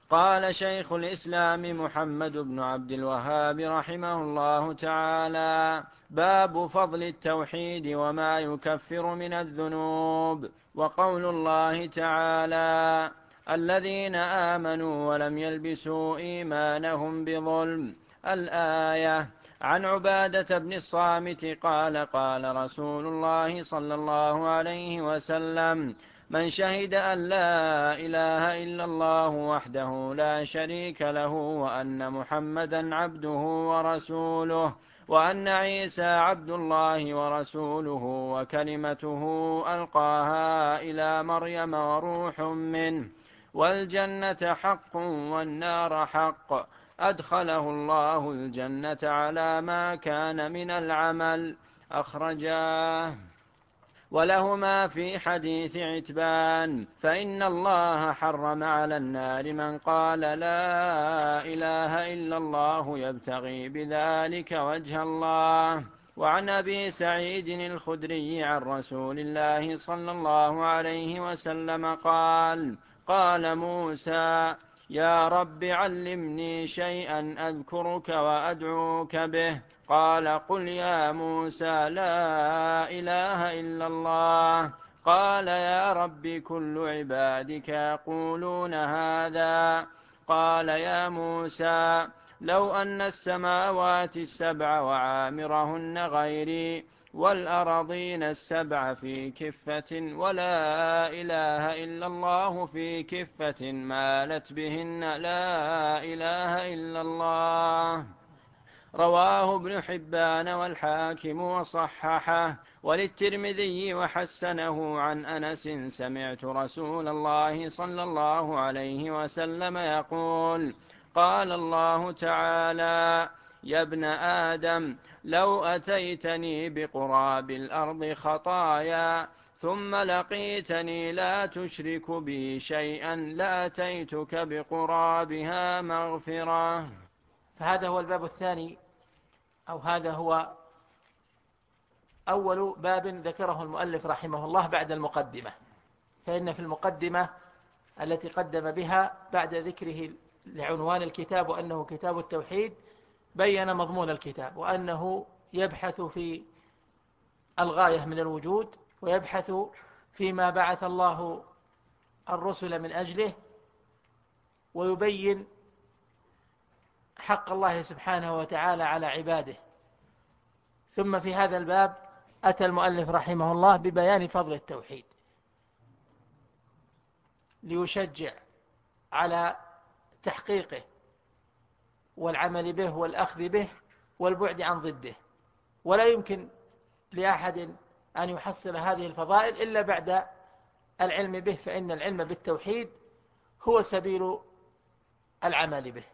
قال شيخ الإسلام محمد بن عبد الوهاب رحمه الله تعالى: باب فضل التوحيد وما يكفر من الذنوب. وقول الله تعالى: الذين آمنوا ولم يلبسوا إيمانهم بظلم، الآية. عن عبادة بن الصامت قال: قال رسول الله صلى الله عليه وسلم: من شهد أن لا إله إلا الله وحده لا شريك له وأن محمدا عبده ورسوله وأن عيسى عبد الله ورسوله وكلمته ألقاها إلى مريم وروح منه، والجنة حق والنار حق، أدخله الله الجنة على ما كان من العمل. أخرجاه. ولهما في حديث عتبان: فإن الله حرم على النار من قال لا إله إلا الله يبتغي بذلك وجه الله. وعن أبي سعيد الخدري عن رسول الله صلى الله عليه وسلم قال: قال موسى: يا رب علمني شيئا أذكرك وأدعوك به. قال: قل يا موسى لا إله إلا الله. قال: يا رب كل عبادك يقولون هذا. قال: يا موسى لو أن السماوات السبع وعامرهن غيري والأرضين السبع في كفة ولا إله إلا الله في كفة مالت بهن لا إله إلا الله. رواه ابن حبان والحاكم وصححه. وللترمذي وحسنه عن أنس: سمعت رسول الله صلى الله عليه وسلم يقول: قال الله تعالى: يا ابن آدم لو أتيتني بقراب الأرض خطايا ثم لقيتني لا تشرك بي شيئا لأتيتك بقرابها مغفرة. فهذا هو الباب الثاني، أو هذا هو أول باب ذكره المؤلف رحمه الله بعد المقدمة. فإن في المقدمة التي قدم بها بعد ذكره لعنوان الكتاب وأنه كتاب التوحيد بين مضمون الكتاب، وأنه يبحث في الغاية من الوجود، ويبحث فيما بعث الله الرسل من أجله، ويبين حق الله سبحانه وتعالى على عباده. ثم في هذا الباب أتى المؤلف رحمه الله ببيان فضل التوحيد ليشجع على تحقيقه والعمل به والأخذ به والبعد عن ضده. ولا يمكن لأحد أن يحصل هذه الفضائل إلا بعد العلم به، فإن العلم بالتوحيد هو سبيل العمل به،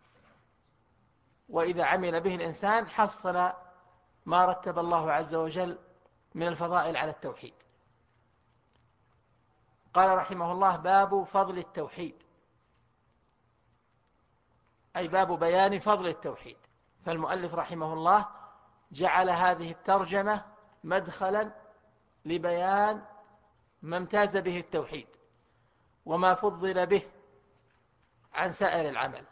وإذا عمل به الإنسان حصل ما رتب الله عز وجل من الفضائل على التوحيد. قال رحمه الله: باب فضل التوحيد، أي باب بيان فضل التوحيد. فالمؤلف رحمه الله جعل هذه الترجمة مدخلا لبيان ما امتاز به التوحيد وما فضل به عن سائر العمل.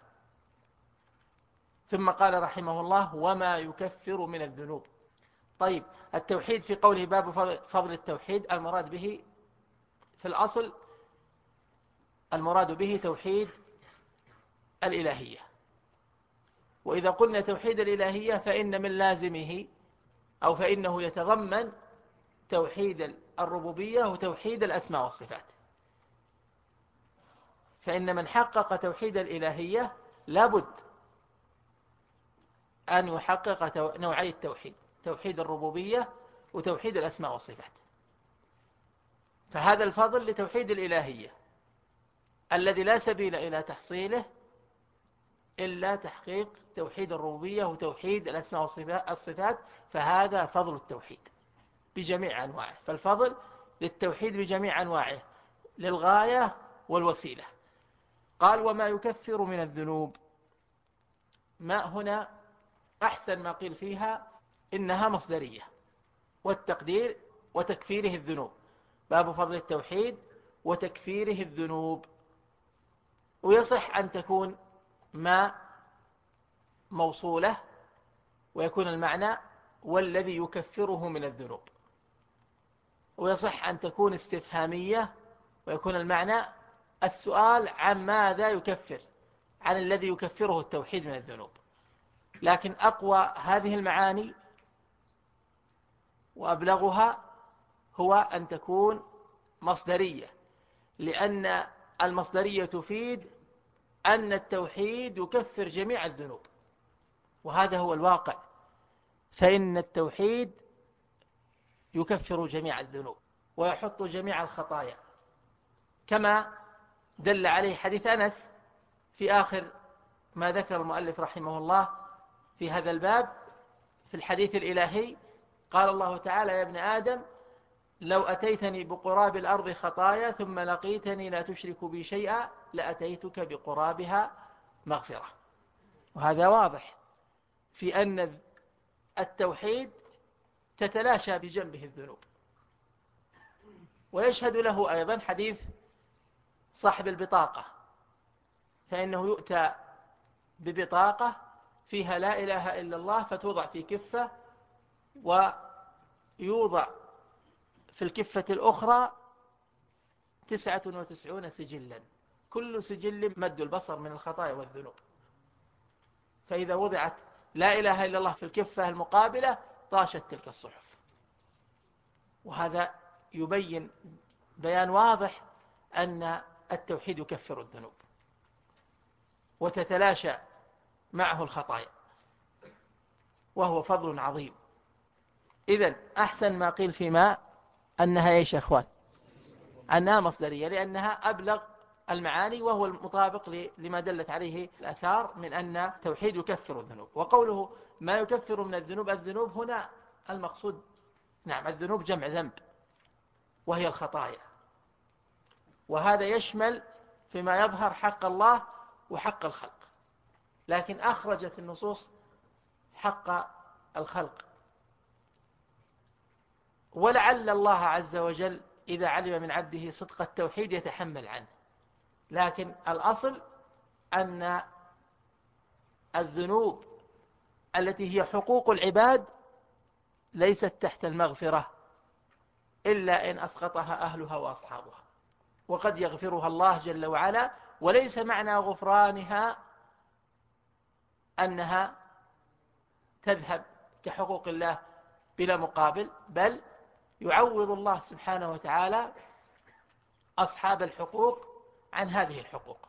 ثم قال رحمه الله: وما يكفر من الذنوب. طيب، التوحيد في قوله باب فضل التوحيد المراد به في الأصل المراد به توحيد الإلهية. وإذا قلنا توحيد الإلهية فإن من لازمه أو فإنه يتضمن توحيد الربوبية وتوحيد الأسماء والصفات. فإن من حقق توحيد الإلهية لابد أن يحقق نوعي التوحيد: توحيد الربوبية وتوحيد الأسماء والصفات. فهذا الفضل لتوحيد الإلهية الذي لا سبيل إلى تحصيله إلا تحقيق توحيد الربوبية وتوحيد الأسماء والصفات. فهذا فضل التوحيد بجميع أنواعه. فالفضل للتوحيد بجميع أنواعه، للغاية والوسيلة. قال: وما يكفر من الذنوب. ما هنا أحسن ما قيل فيها إنها مصدرية، والتقدير وتكفيره الذنوب. باب فضل التوحيد وتكفيره الذنوب. ويصح أن تكون ما موصولة ويكون المعنى والذي يكفره من الذنوب، ويصح أن تكون استفهامية ويكون المعنى السؤال عن ماذا يكفر، عن الذي يكفره التوحيد من الذنوب. لكن أقوى هذه المعاني وأبلغها هو أن تكون مصدرية، لأن المصدرية تفيد أن التوحيد يكفر جميع الذنوب، وهذا هو الواقع، فإن التوحيد يكفر جميع الذنوب ويحط جميع الخطايا، كما دل عليه حديث أنس في آخر ما ذكر المؤلف رحمه الله في هذا الباب في الحديث الإلهي. قال الله تعالى: يا ابن آدم لو أتيتني بقراب الأرض خطايا ثم لقيتني لا تشرك بي شيئا لأتيتك بقرابها مغفرة. وهذا واضح في أن التوحيد تتلاشى بجنبه الذنوب. ويشهد له أيضا حديث صاحب البطاقة، فإنه يؤتى ببطاقة فيها لا إله إلا الله فتوضع في كفة، ويوضع في الكفة الأخرى 99 سجلا، كل سجل مد البصر من الخطايا والذنوب. فإذا وضعت لا إله إلا الله في الكفة المقابلة طاشت تلك الصحف. وهذا يبين بيان واضح أن التوحيد يكفر الذنوب وتتلاشى معه الخطايا، وهو فضل عظيم. إذن أحسن ما قيل فيما أنها إيش يا أخوان؟ أنها مصدرية، لأنها أبلغ المعاني، وهو المطابق لما دلت عليه الآثار من أن التوحيد يكفر الذنوب. وقوله ما يكفر من الذنوب، الذنوب هنا المقصود نعم الذنوب جمع ذنب وهي الخطايا، وهذا يشمل فيما يظهر حق الله وحق الخلق، لكن أخرجت النصوص حق الخلق. ولعل الله عز وجل إذا علم من عبده صدق التوحيد يتحمل عنه، لكن الأصل أن الذنوب التي هي حقوق العباد ليست تحت المغفرة إلا إن أسقطها أهلها وأصحابها، وقد يغفرها الله جل وعلا. وليس معنى غفرانها أنها تذهب كحقوق الله بلا مقابل، بل يعوض الله سبحانه وتعالى أصحاب الحقوق عن هذه الحقوق،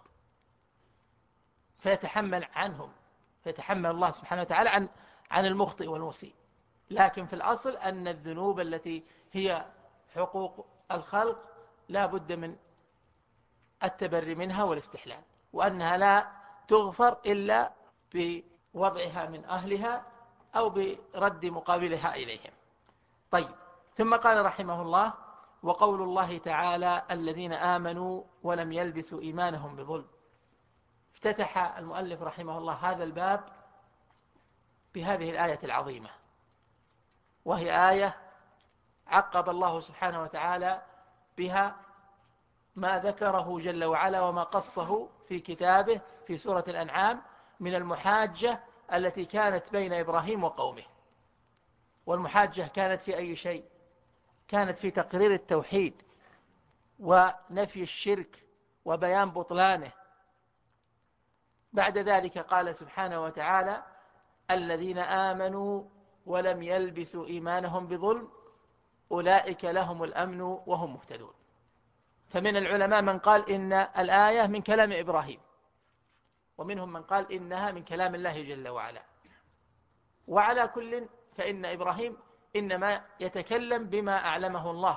فيتحمل عنهم، فيتحمل الله سبحانه وتعالى عن المخطئ والمسيء. لكن في الأصل أن الذنوب التي هي حقوق الخلق لا بد من التبري منها والاستحلال، وأنها لا تغفر إلا بوضعها من أهلها أو برد مقابلها إليهم. طيب، ثم قال رحمه الله: وقول الله تعالى: الذين آمنوا ولم يلبسوا إيمانهم بظلم. افتتح المؤلف رحمه الله هذا الباب بهذه الآية العظيمة، وهي آية عقب الله سبحانه وتعالى بها ما ذكره جل وعلا وما قصه في كتابه في سورة الأنعام من المحاجة التي كانت بين إبراهيم وقومه. والمحاجة كانت في أي شيء؟ كانت في تقرير التوحيد ونفي الشرك وبيان بطلانه. بعد ذلك قال سبحانه وتعالى: الذين آمنوا ولم يلبسوا إيمانهم بظلم أولئك لهم الأمن وهم مهتدون. فمن العلماء من قال إن الآية من كلام إبراهيم، ومنهم من قال إنها من كلام الله جل وعلا. وعلى كل فإن إبراهيم إنما يتكلم بما أعلمه الله،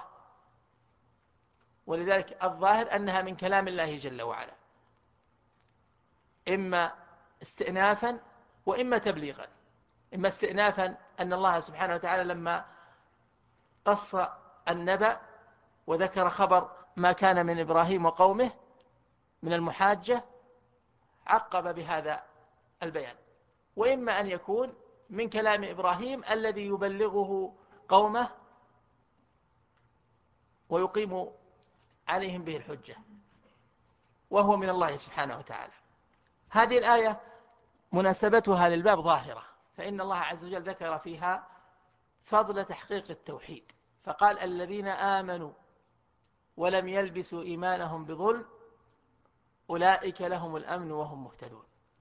ولذلك الظاهر أنها من كلام الله جل وعلا، إما استئنافا وإما تبليغا. إما استئنافا أن الله سبحانه وتعالى لما قص النبأ وذكر خبر ما كان من إبراهيم وقومه من المحاجة عقب بهذا البيان، وإما أن يكون من كلام إبراهيم الذي يبلغه قومه ويقيم عليهم به الحجة. وهو من الله سبحانه وتعالى. هذه الآية مناسبتها للباب ظاهرة، فإن الله عز وجل ذكر فيها فضل تحقيق التوحيد، فقال الذين آمنوا ولم يلبسوا إيمانهم بظلم أولئك لهم الأمن وهم مهتدون.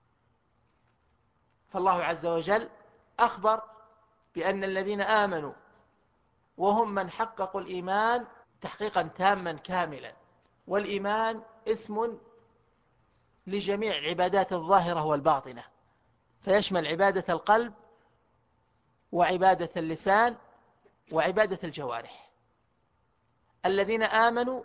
فالله عز وجل أخبر بأن الذين آمنوا وهم من حققوا الإيمان تحقيقا تاما كاملا، والإيمان اسم لجميع العبادات الظاهرة والباطنة، فيشمل عبادة القلب وعبادة اللسان وعبادة الجوارح. الذين آمنوا،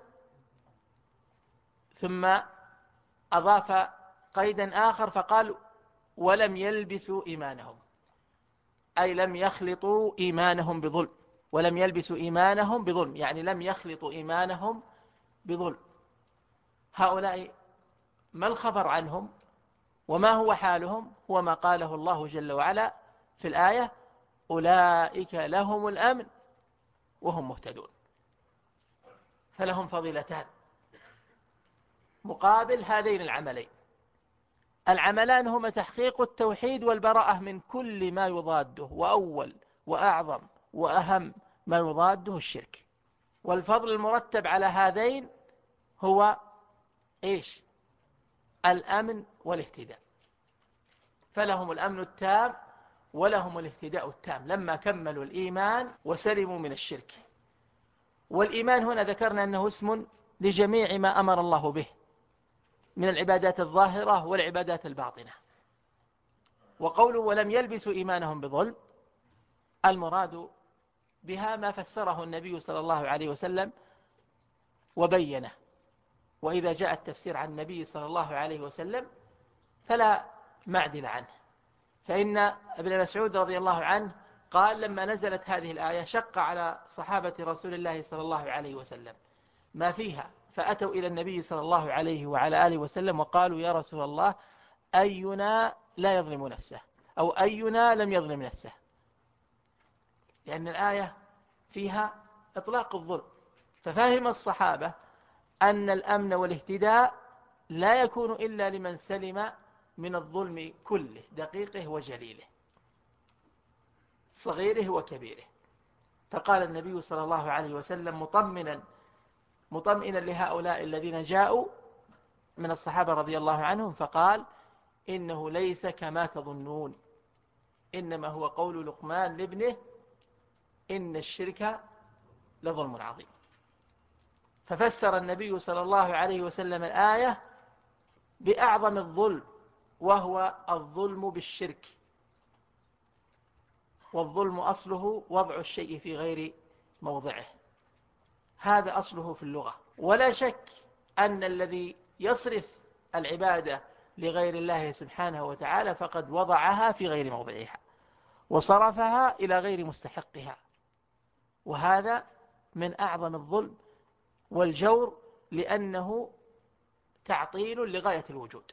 ثم أضاف قيدا آخر فقال ولم يلبسوا إيمانهم، أي لم يخلطوا إيمانهم بظلم. ولم يلبسوا إيمانهم بظلم يعني لم يخلطوا إيمانهم بظلم. هؤلاء ما الخبر عنهم وما هو حالهم؟ هو ما قاله الله جل وعلا في الآية أولئك لهم الأمن وهم مهتدون. فلهم فضيلتان مقابل هذين العملين. العملان هما تحقيق التوحيد والبراءة من كل ما يضاده، وأول وأعظم وأهم ما يضاده الشرك. والفضل المرتب على هذين هو إيش؟ الأمن والاهتداء. فلهم الأمن التام ولهم الاهتداء التام لما كملوا الإيمان وسلموا من الشرك. والإيمان هنا ذكرنا أنه اسم لجميع ما أمر الله به من العبادات الظاهرة والعبادات الباطنة. وقوله ولم يلبسوا إيمانهم بظلم، المراد بها ما فسره النبي صلى الله عليه وسلم وبينه. وإذا جاء التفسير عن النبي صلى الله عليه وسلم فلا معدل عنه. فإن ابن مسعود رضي الله عنه قال لما نزلت هذه الآية شق على صحابة رسول الله صلى الله عليه وسلم ما فيها، فأتوا إلى النبي صلى الله عليه وعلى آله وسلم وقالوا يا رسول الله أينا لا يظلم نفسه، أو أينا لم يظلم نفسه، لأن الآية فيها إطلاق الظلم. ففهم الصحابة أن الأمن والاهتداء لا يكون إلا لمن سلم من الظلم كله، دقيقه وجليله، صغيره وكبيره. فقال النبي صلى الله عليه وسلم مطمئنا لهؤلاء الذين جاءوا من الصحابة رضي الله عنهم، فقال إنه ليس كما تظنون، إنما هو قول لقمان لابنه إن الشرك لظلم عظيم. ففسر النبي صلى الله عليه وسلم الآية بأعظم الظلم، وهو الظلم بالشرك. والظلم أصله وضع الشيء في غير موضعه، هذا أصله في اللغة. ولا شك أن الذي يصرف العبادة لغير الله سبحانه وتعالى فقد وضعها في غير موضعها وصرفها إلى غير مستحقها، وهذا من أعظم الظلم والجور، لأنه تعطيل لغاية الوجود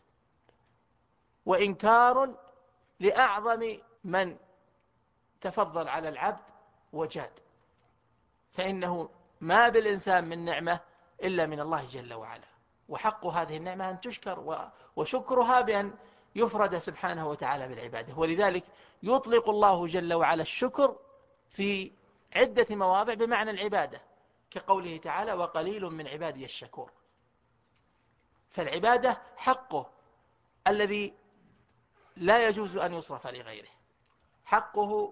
وإنكار لأعظم من تفضل على العبد وجاد. فإنه ما بالإنسان من نعمة إلا من الله جل وعلا، وحق هذه النعمة أن تشكر، وشكرها بأن يفرد سبحانه وتعالى بالعبادة. ولذلك يطلق الله جل وعلا الشكر في عدة مواضع بمعنى العبادة، كقوله تعالى وقليل من عبادي الشكور. فالعبادة حقه الذي لا يجوز أن يصرف لغيره، حقه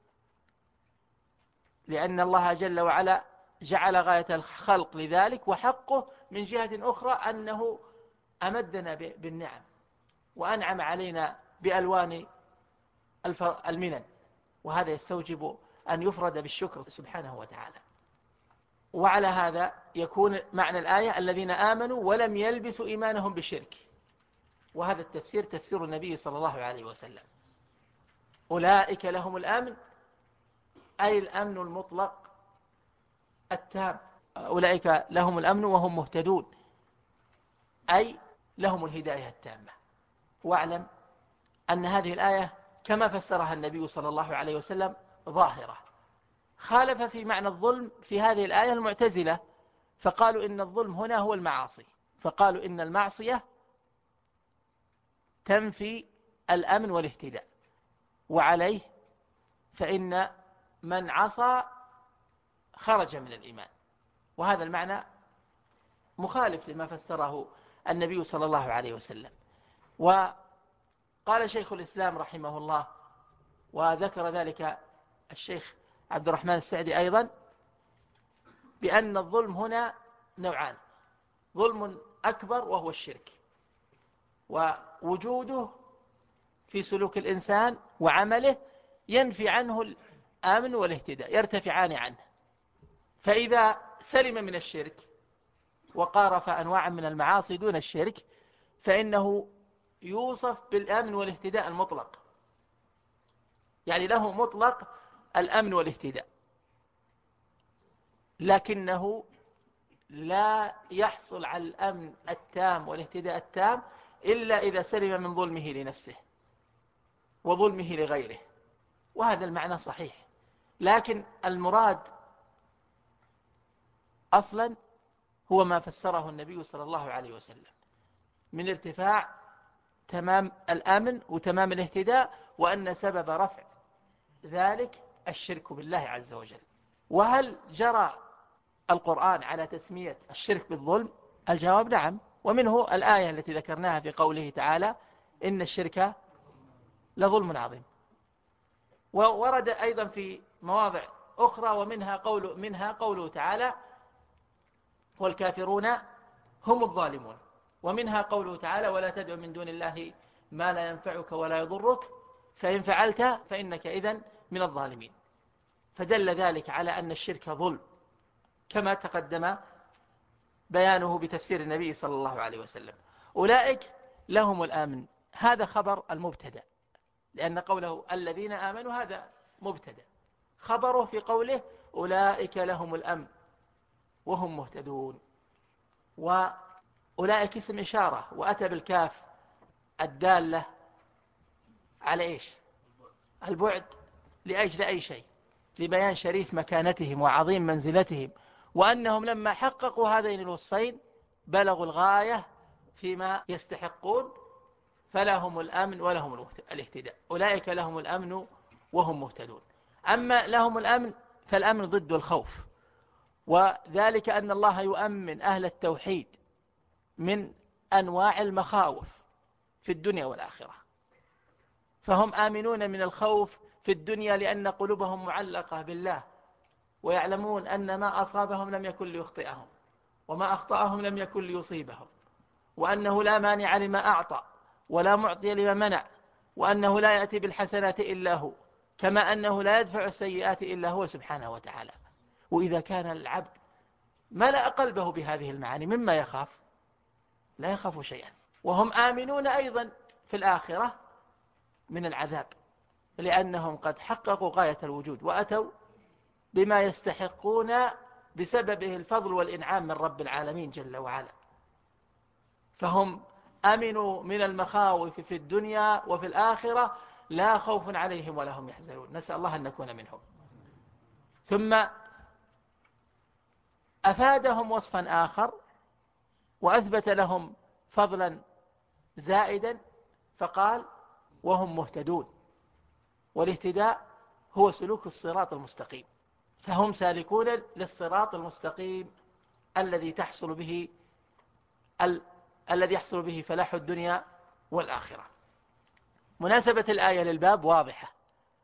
لأن الله جل وعلا جعل غاية الخلق لذلك، وحقه من جهة أخرى أنه أمدنا بالنعم وأنعم علينا بألوان المنن، وهذا يستوجب أن يفرد بالشكر سبحانه وتعالى. وعلى هذا يكون معنى الآية الذين آمنوا ولم يلبسوا إيمانهم بشرك، وهذا التفسير تفسير النبي صلى الله عليه وسلم. أولئك لهم الأمن، أي الأمن المطلق التام. أولئك لهم الأمن وهم مهتدون، أي لهم الهداية التامة. واعلم أن هذه الآية كما فسرها النبي صلى الله عليه وسلم ظاهرة. خالف في معنى الظلم في هذه الآية المعتزلة، فقالوا إن الظلم هنا هو المعاصي، فقالوا إن المعصية تنفي الأمن والاهتداء، وعليه فإن من عصى خرج من الإيمان. وهذا المعنى مخالف لما فسره النبي صلى الله عليه وسلم. وقال شيخ الإسلام رحمه الله، وذكر ذلك الشيخ عبد الرحمن السعدي أيضا، بأن الظلم هنا نوعان: ظلم أكبر وهو الشرك، ووجوده في سلوك الإنسان وعمله ينفي عنه الآمن والاهتداء، يرتفعان عنه. فإذا سلم من الشرك وقارف أنواعا من المعاصي دون الشرك فإنه يوصف بالأمن والاهتداء المطلق، يعني له مطلق الأمن والاهتداء، لكنه لا يحصل على الأمن التام والاهتداء التام إلا إذا سلم من ظلمه لنفسه وظلمه لغيره. وهذا المعنى صحيح، لكن المراد أصلا هو ما فسره النبي صلى الله عليه وسلم من ارتفاع تمام الأمن وتمام الاهتداء، وأن سبب رفع ذلك الشرك بالله عز وجل. وهل جرى القرآن على تسمية الشرك بالظلم؟ الجواب نعم، ومنه الآية التي ذكرناها في قوله تعالى: إن الشرك لظلم عظيم. وورد أيضا في مواضع أخرى، ومنها قوله تعالى: والكافرون هم الظالمون. ومنها قوله تعالى: ولا تدع من دون الله ما لا ينفعك ولا يضرك فإن فعلت فإنك إذن من الظالمين. فدل ذلك على أن الشرك ظلم، كما تقدم بيانه بتفسير النبي صلى الله عليه وسلم. أولئك لهم الآمن، هذا خبر المبتدأ، لأن قوله الذين آمنوا هذا مبتدأ، خبره في قوله أولئك لهم الأمن وهم مهتدون. وأولئك اسم إشارة، وأتى بالكاف الدالة على إيش؟ البعد، لأجل أي شيء؟ لبيان شريف مكانتهم وعظيم منزلتهم، وأنهم لما حققوا هذين الوصفين بلغوا الغاية فيما يستحقون، فلهم الأمن ولهم الاهتداء. أولئك لهم الأمن وهم مهتدون. أما لهم الأمن فالأمن ضد الخوف، وذلك أن الله يؤمن أهل التوحيد من أنواع المخاوف في الدنيا والآخرة، فهم آمنون من الخوف في الدنيا لأن قلوبهم معلقة بالله، ويعلمون أن ما أصابهم لم يكن ليخطئهم، وما أخطأهم لم يكن ليصيبهم، وأنه لا مانع لما أعطى ولا معطي لما منع، وأنه لا يأتي بالحسنات إلا هو، كما أنه لا يدفع السيئات إلا هو سبحانه وتعالى. وإذا كان العبد ملأ قلبه بهذه المعاني مما يخاف، لا يخاف شيئا. وهم آمنون أيضا في الآخرة من العذاب، لأنهم قد حققوا غاية الوجود وأتوا بما يستحقون بسببه الفضل والإنعام من رب العالمين جل وعلا. فهم أمنوا من المخاوف في الدنيا وفي الآخرة، لا خوف عليهم ولا هم يحزنون. نسأل الله أن نكون منهم. ثم أفادهم وصفا آخر وأثبت لهم فضلا زائدا، فقال: وهم مهتدون. والاهتداء هو سلوك الصراط المستقيم، فهم سالكون للصراط المستقيم الذي يحصل به فلاح الدنيا والآخرة. مناسبة الآية للباب واضحة،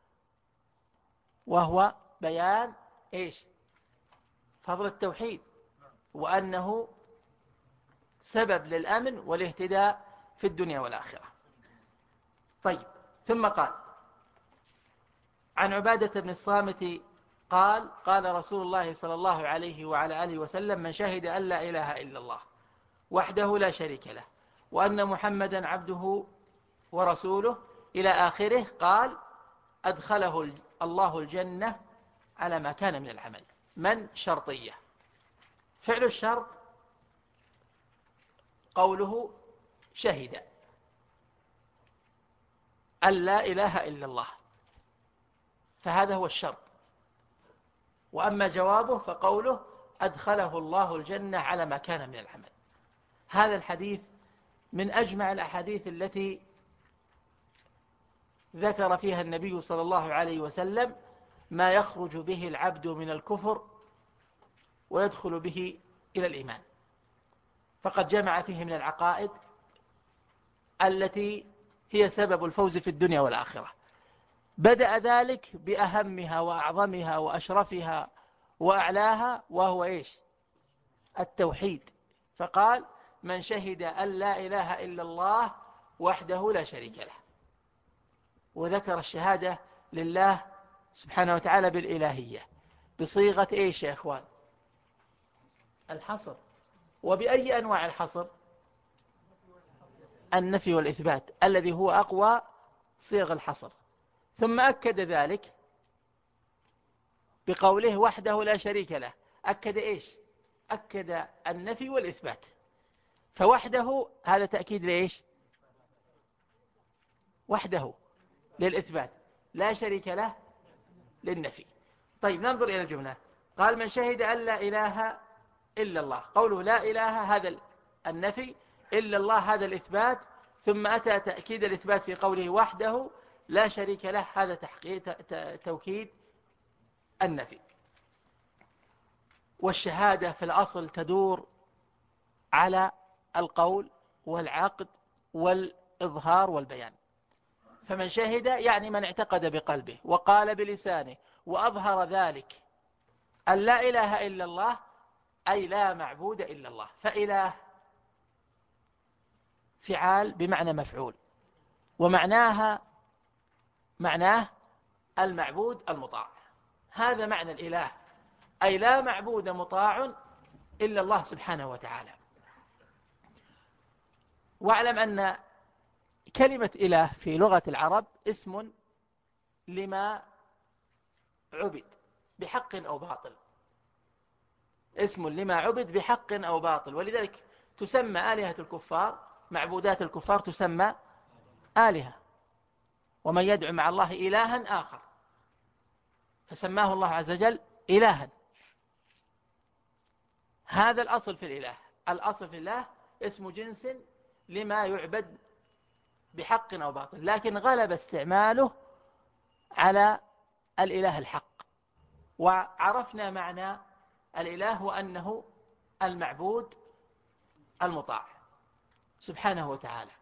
وهو بيان إيش؟ فضل التوحيد، وأنه سبب للأمن والاهتداء في الدنيا والآخرة. طيب، ثم قال: عن عبادة بن الصامت قال: قال رسول الله صلى الله عليه وعلى آله وسلم: من شهد أن لا إله إلا الله وحده لا شريك له وأن محمدا عبده ورسوله إلى آخره، قال: أدخله الله الجنة على ما كان من العمل. من شرطية، فعل الشرط قوله شهد أن لا إله إلا الله، فهذا هو الشرط. وأما جوابه فقوله: أدخله الله الجنة على ما كان من العمل. هذا الحديث من أجمع الأحاديث التي ذكر فيها النبي صلى الله عليه وسلم ما يخرج به العبد من الكفر ويدخل به إلى الإيمان، فقد جمع فيه من العقائد التي هي سبب الفوز في الدنيا والآخرة. بدأ ذلك بأهمها وأعظمها وأشرفها وأعلاها، وهو إيش؟ التوحيد. فقال: من شهد أن لا إله إلا الله وحده لا شريك له. وذكر الشهادة لله سبحانه وتعالى بالإلهية بصيغة إيش يا إخوان؟ الحصر. وبأي أنواع الحصر؟ النفي والإثبات، الذي هو أقوى صيغ الحصر. ثم أكد ذلك بقوله وحده لا شريك له. أكد إيش؟ أكد النفي والإثبات. فوحده هذا تأكيد لإيش؟ وحده للإثبات، لا شريك له للنفي. طيب ننظر إلى الجملة. قال: من شهد أن لا إله إلا الله. قوله لا إله هذا النفي، إلا الله هذا الإثبات، ثم أتى تأكيد الإثبات في قوله وحده لا شريك له، هذا توكيد النفي. والشهادة في الأصل تدور على القول والعقد والإظهار والبيان. فمن شهد يعني من اعتقد بقلبه وقال بلسانه وأظهر ذلك أن لا إله إلا الله، أي لا معبود إلا الله. فإله فعال بمعنى مفعول، ومعناه المعبود المطاع. هذا معنى الإله، أي لا معبود مطاع إلا الله سبحانه وتعالى. واعلم أن كلمة إله في لغة العرب اسم لما عبد بحق أو باطل، اسم لما عبد بحق أو باطل. ولذلك تسمى آلهة الكفار، معبودات الكفار تسمى آلهة. ومن يدعو مع الله إلها آخر فسماه الله عز وجل إلها. هذا الأصل في الإله. الأصل في الله اسم جنس لما يعبد بحق أو باطل، لكن غلب استعماله على الإله الحق. وعرفنا معنى الإله وأنه المعبود المطاع سبحانه وتعالى.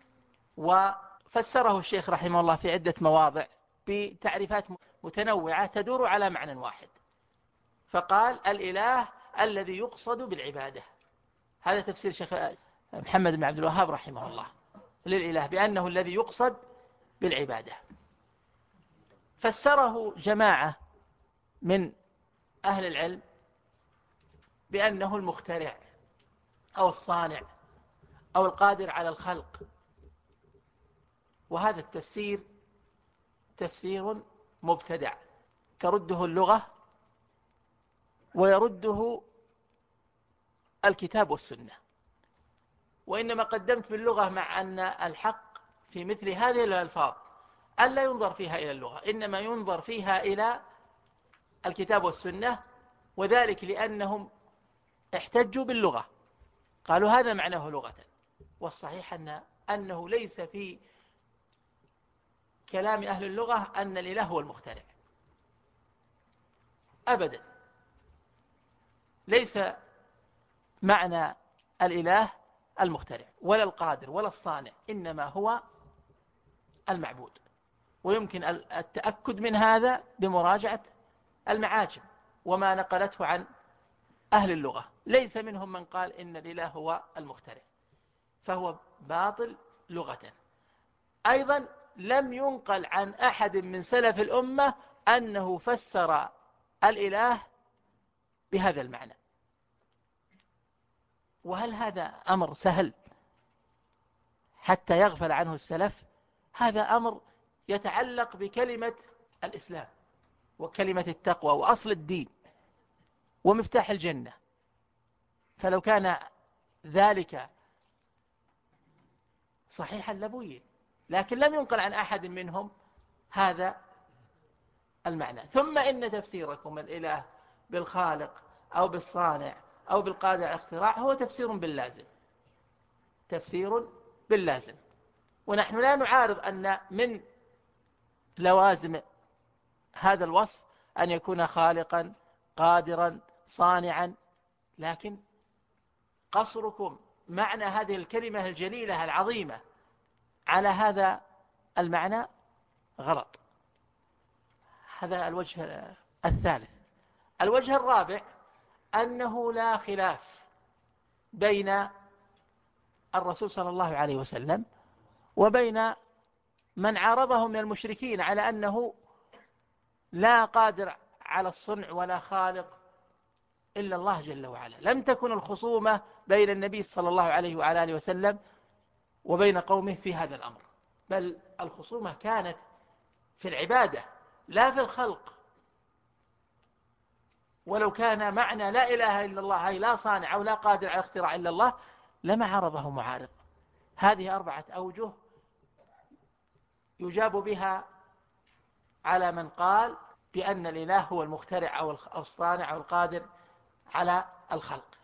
وفسره الشيخ رحمه الله في عدة مواضع بتعريفات متنوعة تدور على معنى واحد. فقال: الإله الذي يقصد بالعبادة. هذا تفسير الشيخ محمد بن عبد الوهاب رحمه الله للإله، بأنه الذي يقصد بالعبادة. فسره جماعة من أهل العلم بأنه المخترع أو الصانع أو القادر على الخلق. وهذا التفسير تفسير مبتدع ترده اللغة ويرده الكتاب والسنة. وإنما قدمت باللغة مع أن الحق في مثل هذه الألفاظ ألا ينظر فيها إلى اللغة، إنما ينظر فيها إلى الكتاب والسنة، وذلك لأنهم احتجوا باللغة، قالوا هذا معناه لغة. والصحيح أنه ليس في كلام أهل اللغة أن الإله هو المخترع أبدا. ليس معنى الإله المخترع ولا القادر ولا الصانع، إنما هو المعبود. ويمكن التأكد من هذا بمراجعة المعاجم وما نقلته عن أهل اللغة. ليس منهم من قال إن الإله هو المخترع، فهو باطل لغة. أيضا لم ينقل عن أحد من سلف الأمة أنه فسر الإله بهذا المعنى. وهل هذا أمر سهل حتى يغفل عنه السلف؟ هذا أمر يتعلق بكلمة الإسلام وكلمة التقوى وأصل الدين ومفتاح الجنة. فلو كان ذلك صحيحا لبين، لكن لم ينقل عن أحد منهم هذا المعنى. ثم إن تفسيركم الإله بالخالق أو بالصانع أو بالقادر على الاختراع هو تفسير باللازم، تفسير باللازم. ونحن لا نعارض أن من لوازم هذا الوصف أن يكون خالقا قادرا صانعا، لكن قصركم معنى هذه الكلمة الجليلة العظيمة على هذا المعنى غلط. هذا الوجه الثالث. الوجه الرابع أنه لا خلاف بين الرسول صلى الله عليه وسلم وبين من عارضه من المشركين على أنه لا قادر على الصنع ولا خالق إلا الله جل وعلا. لم تكن الخصومة بين النبي صلى الله عليه وعلى آله وسلم وبين قومه في هذا الأمر، بل الخصومة كانت في العبادة لا في الخلق. ولو كان معنى لا إله إلا الله أي لا صانع أو لا قادر على اختراع إلا الله لما عرضه معارض. هذه 4 أوجه يجاب بها على من قال بأن الإله هو المخترع أو الصانع أو القادر على الخلق.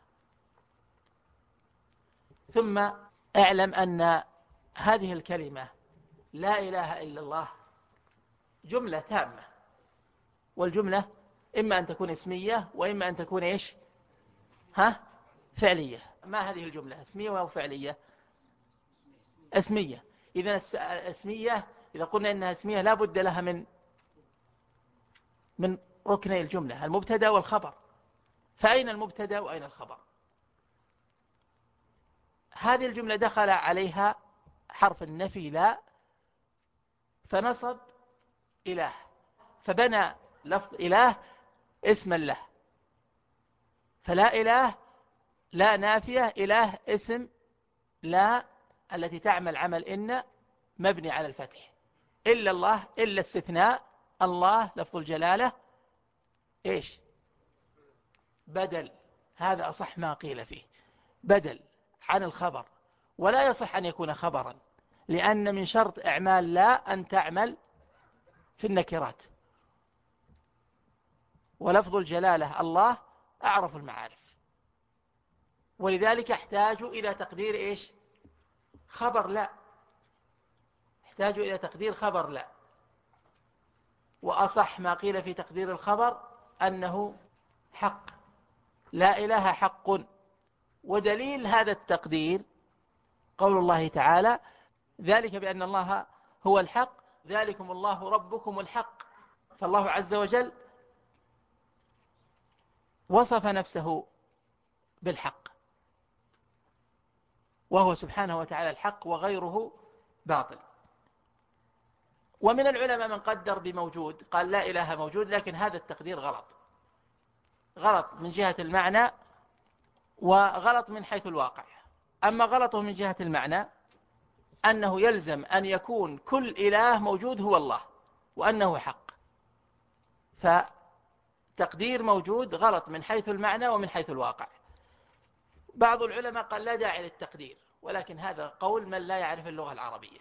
ثم اعلم أن هذه الكلمة لا إله إلا الله جملة تامة، والجملة إما أن تكون اسمية وإما أن تكون إيش؟ فعلية. ما هذه الجملة، اسمية أو فعلية؟ اسمية. إذا اسمية، إذا قلنا إنها اسمية لا بد لها من ركني الجملة، المبتدأ والخبر. فأين المبتدأ وأين الخبر؟ هذه الجملة دخل عليها حرف النفي لا، فنصب إله، فبنى لفظ إله اسما له. فلا إله لا نافية، إله اسم لا التي تعمل عمل إن مبني على الفتح. إلا الله إلا استثناء الله لفظ الجلالة إيش؟ بدل. هذا أصح ما قيل فيه، بدل عن الخبر. ولا يصح أن يكون خبرا، لأن من شرط إعمال لا أن تعمل في النكرات، ولفظ الجلالة الله أعرف المعارف، ولذلك يحتاج إلى تقدير إيش؟ خبر لا. يحتاج إلى تقدير خبر لا. وأصح ما قيل في تقدير الخبر أنه حق، لا إله حق. ودليل هذا التقدير قول الله تعالى: ذلك بأن الله هو الحق، ذلكم الله ربكم الحق. فالله عز وجل وصف نفسه بالحق، وهو سبحانه وتعالى الحق وغيره باطل. ومن العلماء من قدر بموجود، قال لا إله موجود، لكن هذا التقدير غلط، غلط من جهة المعنى وغلط من حيث الواقع. أما غلطه من جهة المعنى أنه يلزم أن يكون كل إله موجود هو الله وأنه حق، فتقدير موجود غلط من حيث المعنى ومن حيث الواقع. بعض العلماء قال لا داعي للتقدير، ولكن هذا قول من لا يعرف اللغة العربية،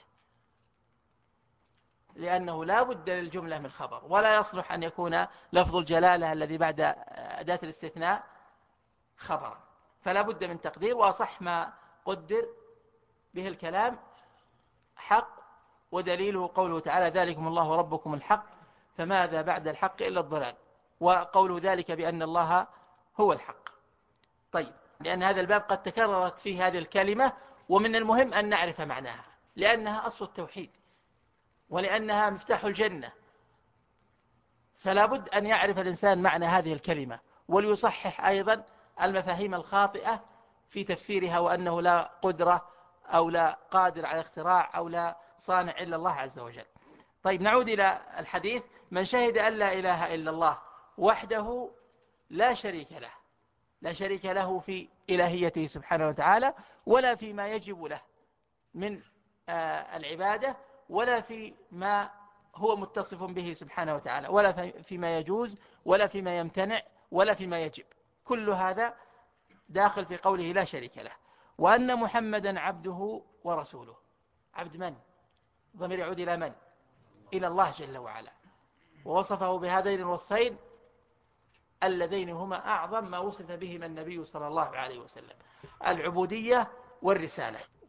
لأنه لا بد للجملة من خبر، ولا يصلح أن يكون لفظ الجلالة الذي بعد أداة الاستثناء خبرا، فلا بد من تقدير. وأصح ما قدر به الكلام حق، ودليله قوله تعالى: ذلكم الله ربكم الحق، فماذا بعد الحق إلا الضلال. وقوله ذلك بأن الله هو الحق. طيب، لأن هذا الباب قد تكررت فيه هذه الكلمة، ومن المهم أن نعرف معناها، لأنها أصل التوحيد ولأنها مفتاح الجنة. فلا بد أن يعرف الإنسان معنى هذه الكلمة، وليصحح أيضا المفاهيم الخاطئة في تفسيرها، وأنه لا قدرة أو لا قادر على اختراع أو لا صانع إلا الله عز وجل. طيب، نعود إلى الحديث. من شهد أن لا إله إلا الله وحده لا شريك له، لا شريك له في إلهيته سبحانه وتعالى، ولا فيما يجب له من العبادة، ولا في ما هو متصف به سبحانه وتعالى، ولا فيما يجوز، ولا فيما يمتنع، ولا فيما يجب. كل هذا داخل في قوله لا شريك له. وأن محمدا عبده ورسوله. عبد من؟ ضمير يعود إلى من؟ إلى الله جل وعلا. ووصفه بهذين الوصفين اللذين هما أعظم ما وصف بهما النبي صلى الله عليه وسلم: العبودية والرسالة.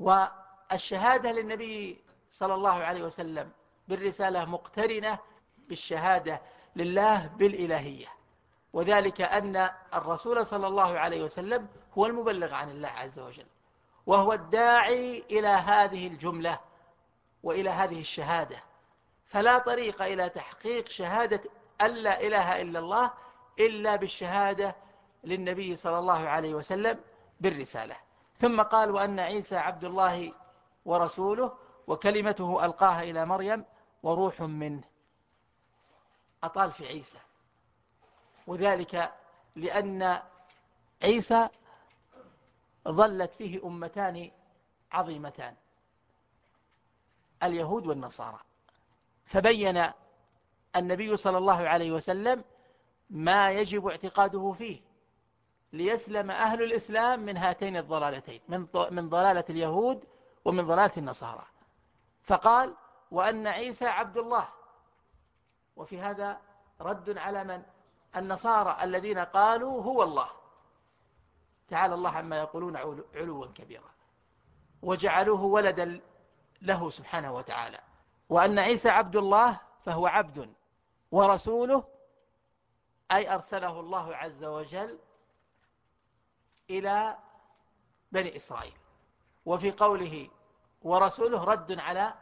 والشهادة للنبي صلى الله عليه وسلم بالرسالة مقترنة بالشهادة لله بالإلهية، وذلك أن الرسول صلى الله عليه وسلم هو المبلغ عن الله عز وجل، وهو الداعي إلى هذه الجملة وإلى هذه الشهادة. فلا طريق إلى تحقيق شهادة أن لا إله إلا الله إلا بالشهادة للنبي صلى الله عليه وسلم بالرسالة. ثم قال: وأن عيسى عبد الله ورسوله وكلمته ألقاها إلى مريم وروح منه. أطال في عيسى، وذلك لأن عيسى ظلت فيه أمتان عظيمتان، اليهود والنصارى، فبين النبي صلى الله عليه وسلم ما يجب اعتقاده فيه ليسلم أهل الإسلام من هاتين الضلالتين، من ضلالة اليهود ومن ضلالة النصارى. فقال: وأن عيسى عبد الله. وفي هذا رد على من؟ النصارى الذين قالوا هو الله، تعالى الله عما يقولون علوا كبيرا، وجعلوه ولدا له سبحانه وتعالى. وأن عيسى عبد الله فهو عبد ورسوله، أي أرسله الله عز وجل إلى بني إسرائيل. وفي قوله ورسوله رد على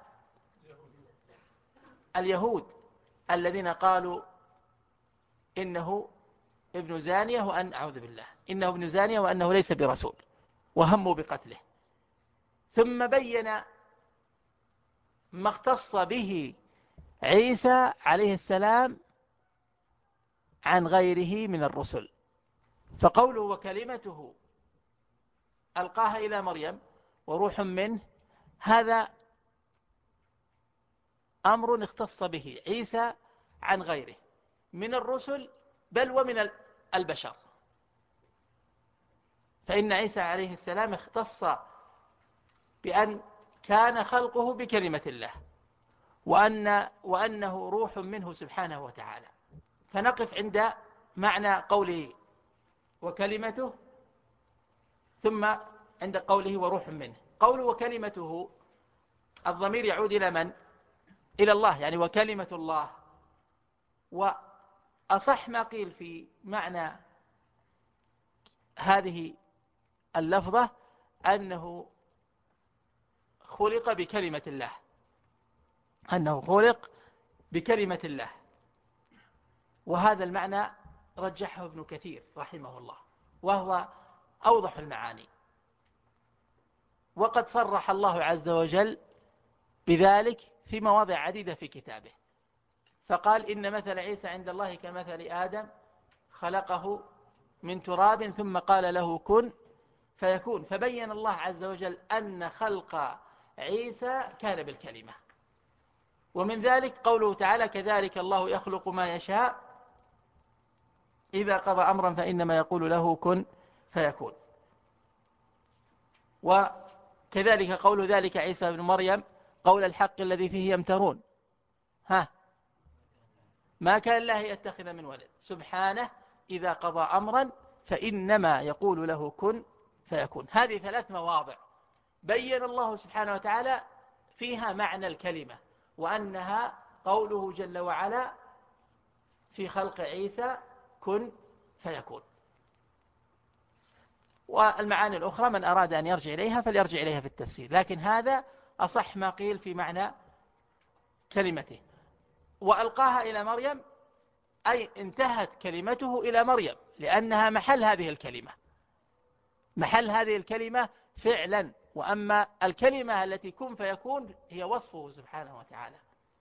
اليهود الذين قالوا إنه ابن زانية أعوذ بالله، إنه ابن زانية وأنه ليس برسول، وهموا بقتله. ثم بين ما اختص به عيسى عليه السلام عن غيره من الرسل. فقوله وكلمته ألقاها إلى مريم وروح منه، هذا أمر اختص به عيسى عن غيره من الرسل بل ومن البشر. فإن عيسى عليه السلام اختص بأن كان خلقه بكلمة الله، وأنه روح منه سبحانه وتعالى. فنقف عند معنى قوله وكلمته، ثم عند قوله وروح منه. قوله وكلمته الضمير يعود إلى من؟ إلى الله، يعني وكلمة الله. وأصح ما قيل في معنى هذه اللفظة أنه خلق بكلمة الله، أنه خلق بكلمة الله. وهذا المعنى رجحه ابن كثير رحمه الله، وهو أوضح المعاني. وقد صرح الله عز وجل بذلك في مواضع عديدة في كتابه، فقال: إن مثل عيسى عند الله كمثل آدم خلقه من تراب ثم قال له كن فيكون. فبين الله عز وجل أن خلق عيسى كان بالكلمة. ومن ذلك قوله تعالى: كذلك الله يخلق ما يشاء إذا قضى أمرا فإنما يقول له كن فيكون. وكذلك قول ذلك عيسى بن مريم قول الحق الذي فيه يمترون، ما كان الله يتخذ من ولد، سبحانه إذا قضى أمرا فإنما يقول له كن فيكون. هذه 3 مواضع بين الله سبحانه وتعالى فيها معنى الكلمة، وأنها قوله جل وعلا في خلق عيسى كن فيكون. والمعاني الأخرى من أراد أن يرجع إليها فليرجع إليها في التفسير، لكن هذا أصح ما قيل في معنى كلمته. وألقاها إلى مريم أي انتهت كلمته إلى مريم، لأنها محل هذه الكلمة، محل هذه الكلمة فعلا. وأما الكلمة التي كن فيكون هي وصفه سبحانه وتعالى.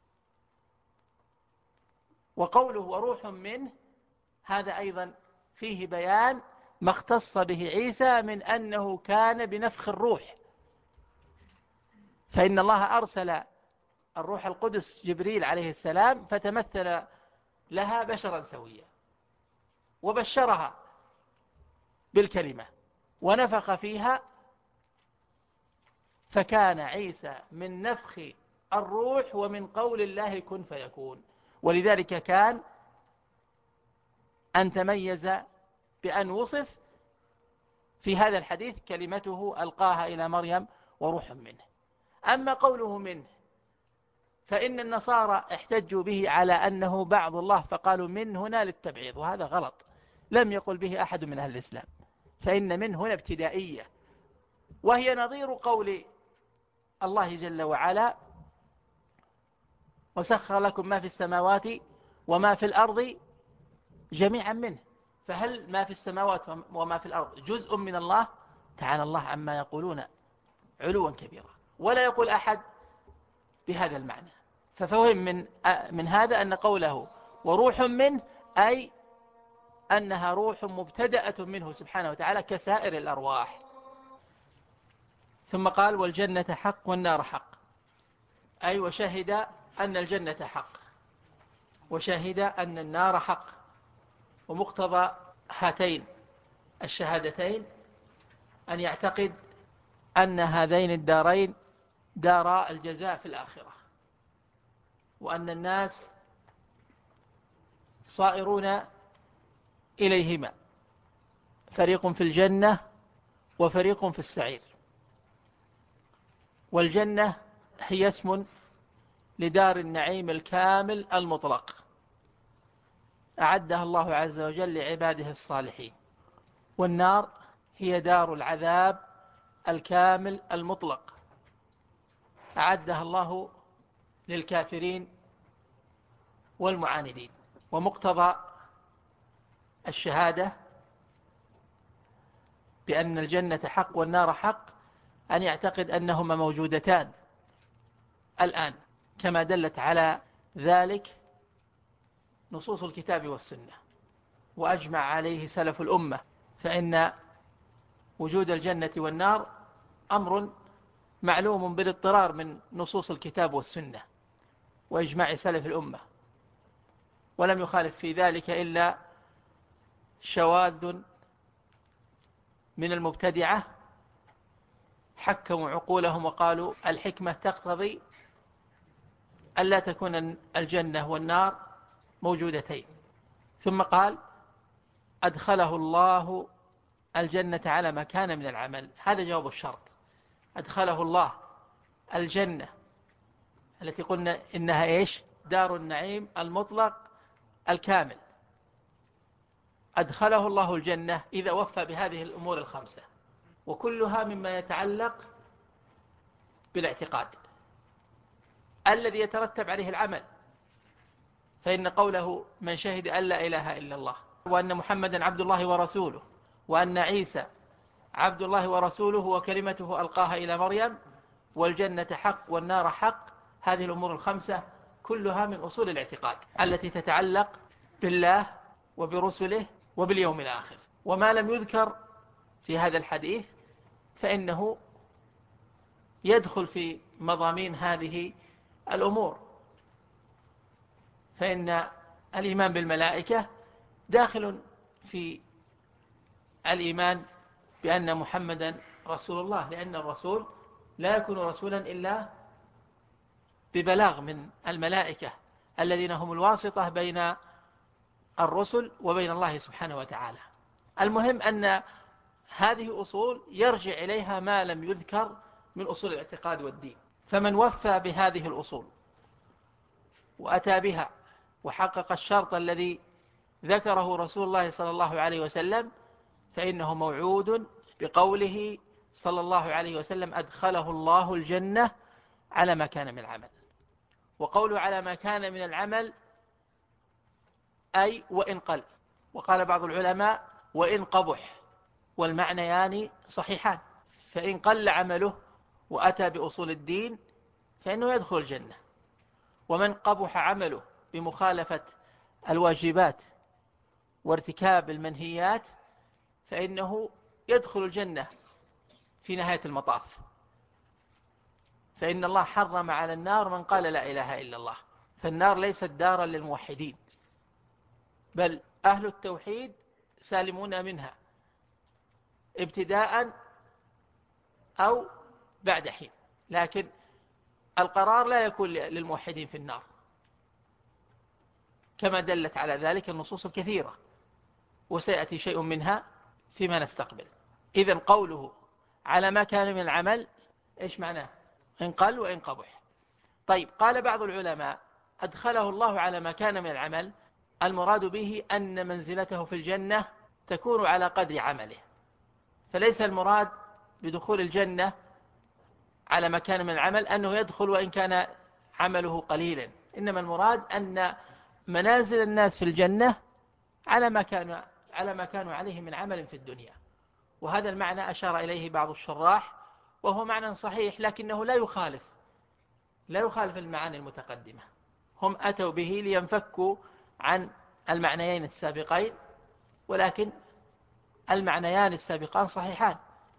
وقوله وروح منه، هذا أيضا فيه بيان ما اختص به عيسى من أنه كان بنفخ الروح. فإن الله أرسل الروح القدس جبريل عليه السلام فتمثل لها بشرا سويا، وبشرها بالكلمة ونفخ فيها، فكان عيسى من نفخ الروح ومن قول الله كن فيكون. ولذلك كان أن تميز بأن وصف في هذا الحديث كلمته ألقاها إلى مريم وروح منه. أما قوله منه فإن النصارى احتجوا به على أنه بعض الله فقالوا من هنا للتبعيض، وهذا غلط، لم يقل به أحد من أهل الإسلام، فإن من هنا ابتدائية، وهي نظير قول الله جل وعلا وسخر لكم ما في السماوات وما في الأرض جميعا منه. فهل ما في السماوات وما في الأرض جزء من الله؟ تعالى الله عما يقولون علوا كبيرا، ولا يقول أحد بهذا المعنى. ففهم من هذا أن قوله وروح منه أي أنها روح مبتدأة منه سبحانه وتعالى كسائر الأرواح. ثم قال والجنة حق والنار حق، أي وشهد أن الجنة حق وشهد أن النار حق. ومقتضى هاتين الشهادتين أن يعتقد أن هذين الدارين دارا الجزاء في الآخرة، وأن الناس صائرون إليهما، فريق في الجنة وفريق في السعير. والجنة هي اسم لدار النعيم الكامل المطلق أعدها الله عز وجل لعباده الصالحين، والنار هي دار العذاب الكامل المطلق أعدها الله للكافرين والمعاندين. ومقتضى الشهادة بأن الجنة حق والنار حق أن يعتقد أنهما موجودتان الآن، كما دلت على ذلك نصوص الكتاب والسنة، وأجمع عليه سلف الأمة. فإن وجود الجنة والنار أمر معلوم بالاضطرار من نصوص الكتاب والسنة وإجماع سلف الأمة، ولم يخالف في ذلك إلا شواذ من المبتدعة حكموا عقولهم وقالوا الحكمة تقتضي ألا تكون الجنة والنار موجودتين. ثم قال أدخله الله الجنة على ما كان من العمل، هذا جواب الشرط. أدخله الله الجنة التي قلنا إنها إيش؟ دار النعيم المطلق الكامل. أدخله الله الجنة إذا وفى بهذه الأمور الخمسة، وكلها مما يتعلق بالاعتقاد الذي يترتب عليه العمل. فإن قوله من شهد أن لا إله إلا الله وأن محمدا عبد الله ورسوله وأن عيسى عبد الله ورسوله وكلمته ألقاها إلى مريم والجنة حق والنار حق، هذه الأمور الخمسة كلها من أصول الاعتقاد التي تتعلق بالله وبرسله وباليوم الآخر. وما لم يذكر في هذا الحديث فإنه يدخل في مضامين هذه الأمور. فإن الإيمان بالملائكة داخل في الإيمان بأن محمدا رسول الله، لأن الرسول لا يكون رسولا إلا ببلاغ من الملائكة الذين هم الواسطة بين الرسل وبين الله سبحانه وتعالى. المهم أن هذه أصول يرجع إليها ما لم يذكر من أصول الاعتقاد والدين. فمن وفى بهذه الأصول وأتى بها وحقق الشرط الذي ذكره رسول الله صلى الله عليه وسلم فإنه موعود بقوله صلى الله عليه وسلم أدخله الله الجنة على ما كان من العمل. وقوله على ما كان من العمل أي وإن قل، وقال بعض العلماء وإن قبح، والمعنيان صحيحان. فإن قل عمله وأتى بأصول الدين فإنه يدخل الجنة، ومن قبح عمله بمخالفة الواجبات وارتكاب المنهيات فإنه يدخل الجنة في نهاية المطاف. فإن الله حرم على النار من قال لا إله إلا الله، فالنار ليست دارا للموحدين، بل أهل التوحيد سالمون منها ابتداء أو بعد حين، لكن القرار لا يكون للموحدين في النار كما دلت على ذلك النصوص الكثيرة، وسيأتي شيء منها فيما نستقبل. إذن قوله على ما كان من العمل إيش معناه؟ إن قل وإن قبح. طيب، قال بعض العلماء أدخله الله على ما كان من العمل، المراد به أن منزلته في الجنة تكون على قدر عمله، فليس المراد بدخول الجنة على ما كان من العمل أنه يدخل وإن كان عمله قليلا، إنما المراد أن منازل الناس في الجنة على ما كانوا عليه من عمل في الدنيا. وهذا المعنى أشار إليه بعض الشراح، وهو معنى صحيح، لكنه لا يخالف المعاني المتقدمة. هم أتوا به لينفكوا عن المعنيين السابقين، ولكن المعنيان السابقان صحيحان،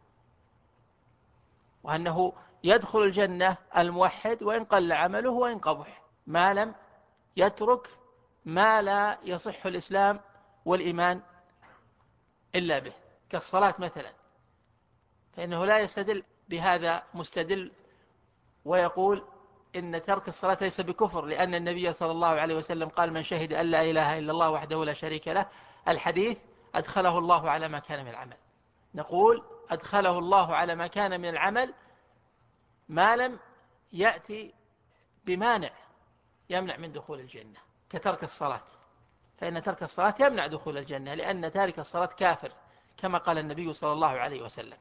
وأنه يدخل الجنة الموحد وإن قل عمله وإن قبح، ما لم يترك ما لا يصح الإسلام والإيمان إلا به، كالصلاة مثلا، فإنه لا يستدل بهذا مستدل ويقول إن ترك الصلاة ليس بكفر، لأن النبي صلى الله عليه وسلم قال: من شهد أن لا إله إلا الله وحده لا شريك له، الحديث أدخله الله على ما كان من العمل. نقول أدخله الله على ما كان من العمل ما لم يأتي بمانع يمنع من دخول الجنة، كترك الصلاة، فإن ترك الصلاة يمنع دخول الجنة، لأن تارك الصلاة كافر كما قال النبي صلى الله عليه وسلم،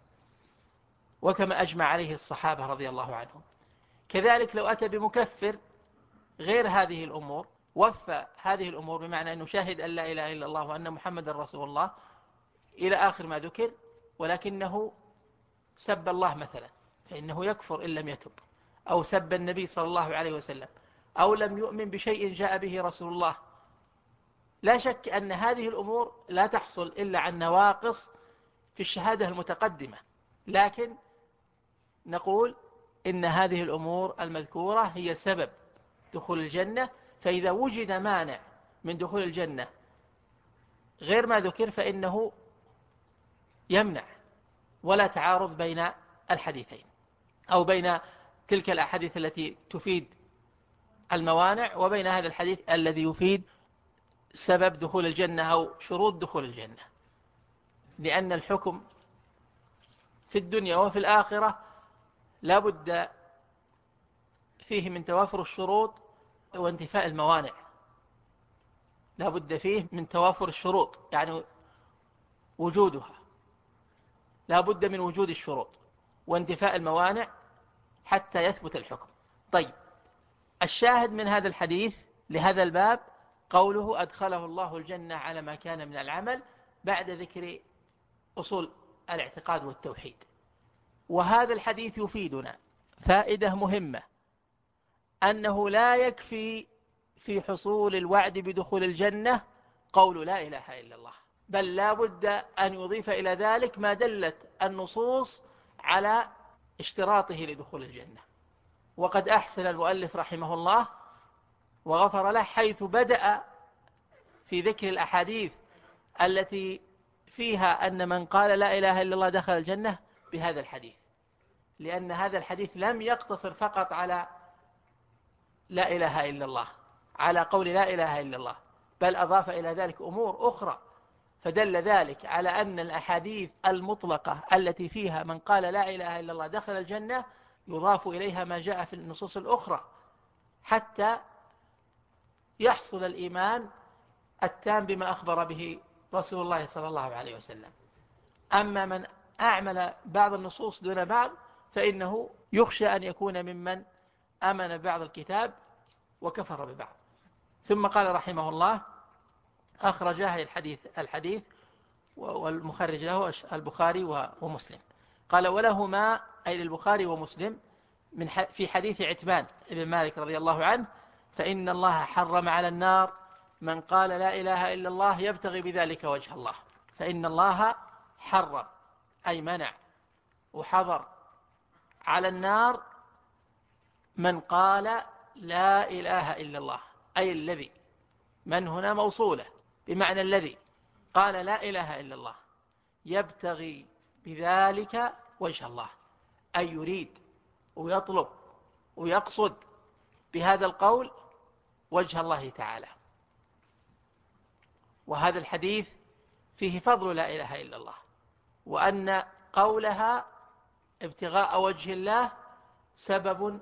وكما أجمع عليه الصحابة رضي الله عنهم. كذلك لو أتى بمكفر غير هذه الأمور، وفى هذه الأمور بمعنى أنه شاهد أن لا إله إلا الله وأن محمد رسول الله إلى آخر ما ذكر، ولكنه سب الله مثلا، فإنه يكفر إن لم يتب، أو سب النبي صلى الله عليه وسلم، أو لم يؤمن بشيء جاء به رسول الله. لا شك أن هذه الأمور لا تحصل إلا عن نواقص في الشهادة المتقدمة، لكن نقول إن هذه الأمور المذكورة هي سبب دخول الجنة، فإذا وجد مانع من دخول الجنة غير ما ذكر فإنه يمنع، ولا تعارض بين الحديثين أو بين تلك الأحاديث التي تفيد الموانع وبين هذا الحديث الذي يفيد سبب دخول الجنة أو شروط دخول الجنة، لأن الحكم في الدنيا وفي الآخرة لا بد فيه من توافر الشروط وانتفاء الموانع، لا بد فيه من توافر الشروط، يعني وجودها، لا بد من وجود الشروط وانتفاء الموانع حتى يثبت الحكم. طيب، الشاهد من هذا الحديث لهذا الباب قوله أدخله الله الجنة على ما كان من العمل، بعد ذكر أصول الاعتقاد والتوحيد. وهذا الحديث يفيدنا فائدة مهمة، أنه لا يكفي في حصول الوعد بدخول الجنة قول لا إله إلا الله، بل لا بد أن يضيف إلى ذلك ما دلت النصوص على اشتراطه لدخول الجنة. وقد أحسن المؤلف رحمه الله وغفر له حيث بدأ في ذكر الأحاديث التي فيها أن من قال لا إله إلا الله دخل الجنة بهذا الحديث، لأن هذا الحديث لم يقتصر فقط على لا إله إلا الله، على قول لا إله إلا الله، بل أضاف إلى ذلك أمور أخرى، فدل ذلك على أن الأحاديث المطلقة التي فيها من قال لا إله إلا الله دخل الجنة يضاف إليها ما جاء في النصوص الأخرى، حتى يحصل الإيمان التام بما أخبر به رسول الله صلى الله عليه وسلم. أما من أعمل بعض النصوص دون بعض فإنه يخشى أن يكون ممن آمن ببعض الكتاب وكفر ببعض. ثم قال رحمه الله: أخرج هذا الحديث والمخرج له البخاري ومسلم. قال: ولهما أي للبخاري ومسلم في حديث عتبان بن مالك رضي الله عنه: فإن الله حرم على النار من قال لا إله إلا الله يبتغي بذلك وجه الله. فإن الله حرم أي منع وحظر على النار من قال لا إله إلا الله، أي الذي، من هنا موصولة بمعنى الذي قال لا إله إلا الله يبتغي بذلك وجه الله، أي يريد ويطلب ويقصد بهذا القول وجه الله تعالى. وهذا الحديث فيه فضل لا إله إلا الله، وأن قولها ابتغاء وجه الله سبب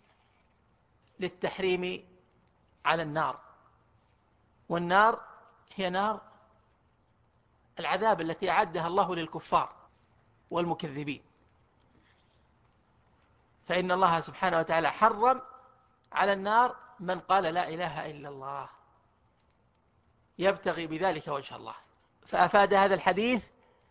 للتحريم على النار، والنار هي نار العذاب التي أعدها الله للكفار والمكذبين. فإن الله سبحانه وتعالى حرم على النار من قال لا إله إلا الله يبتغي بذلك وجه الله. فأفاد هذا الحديث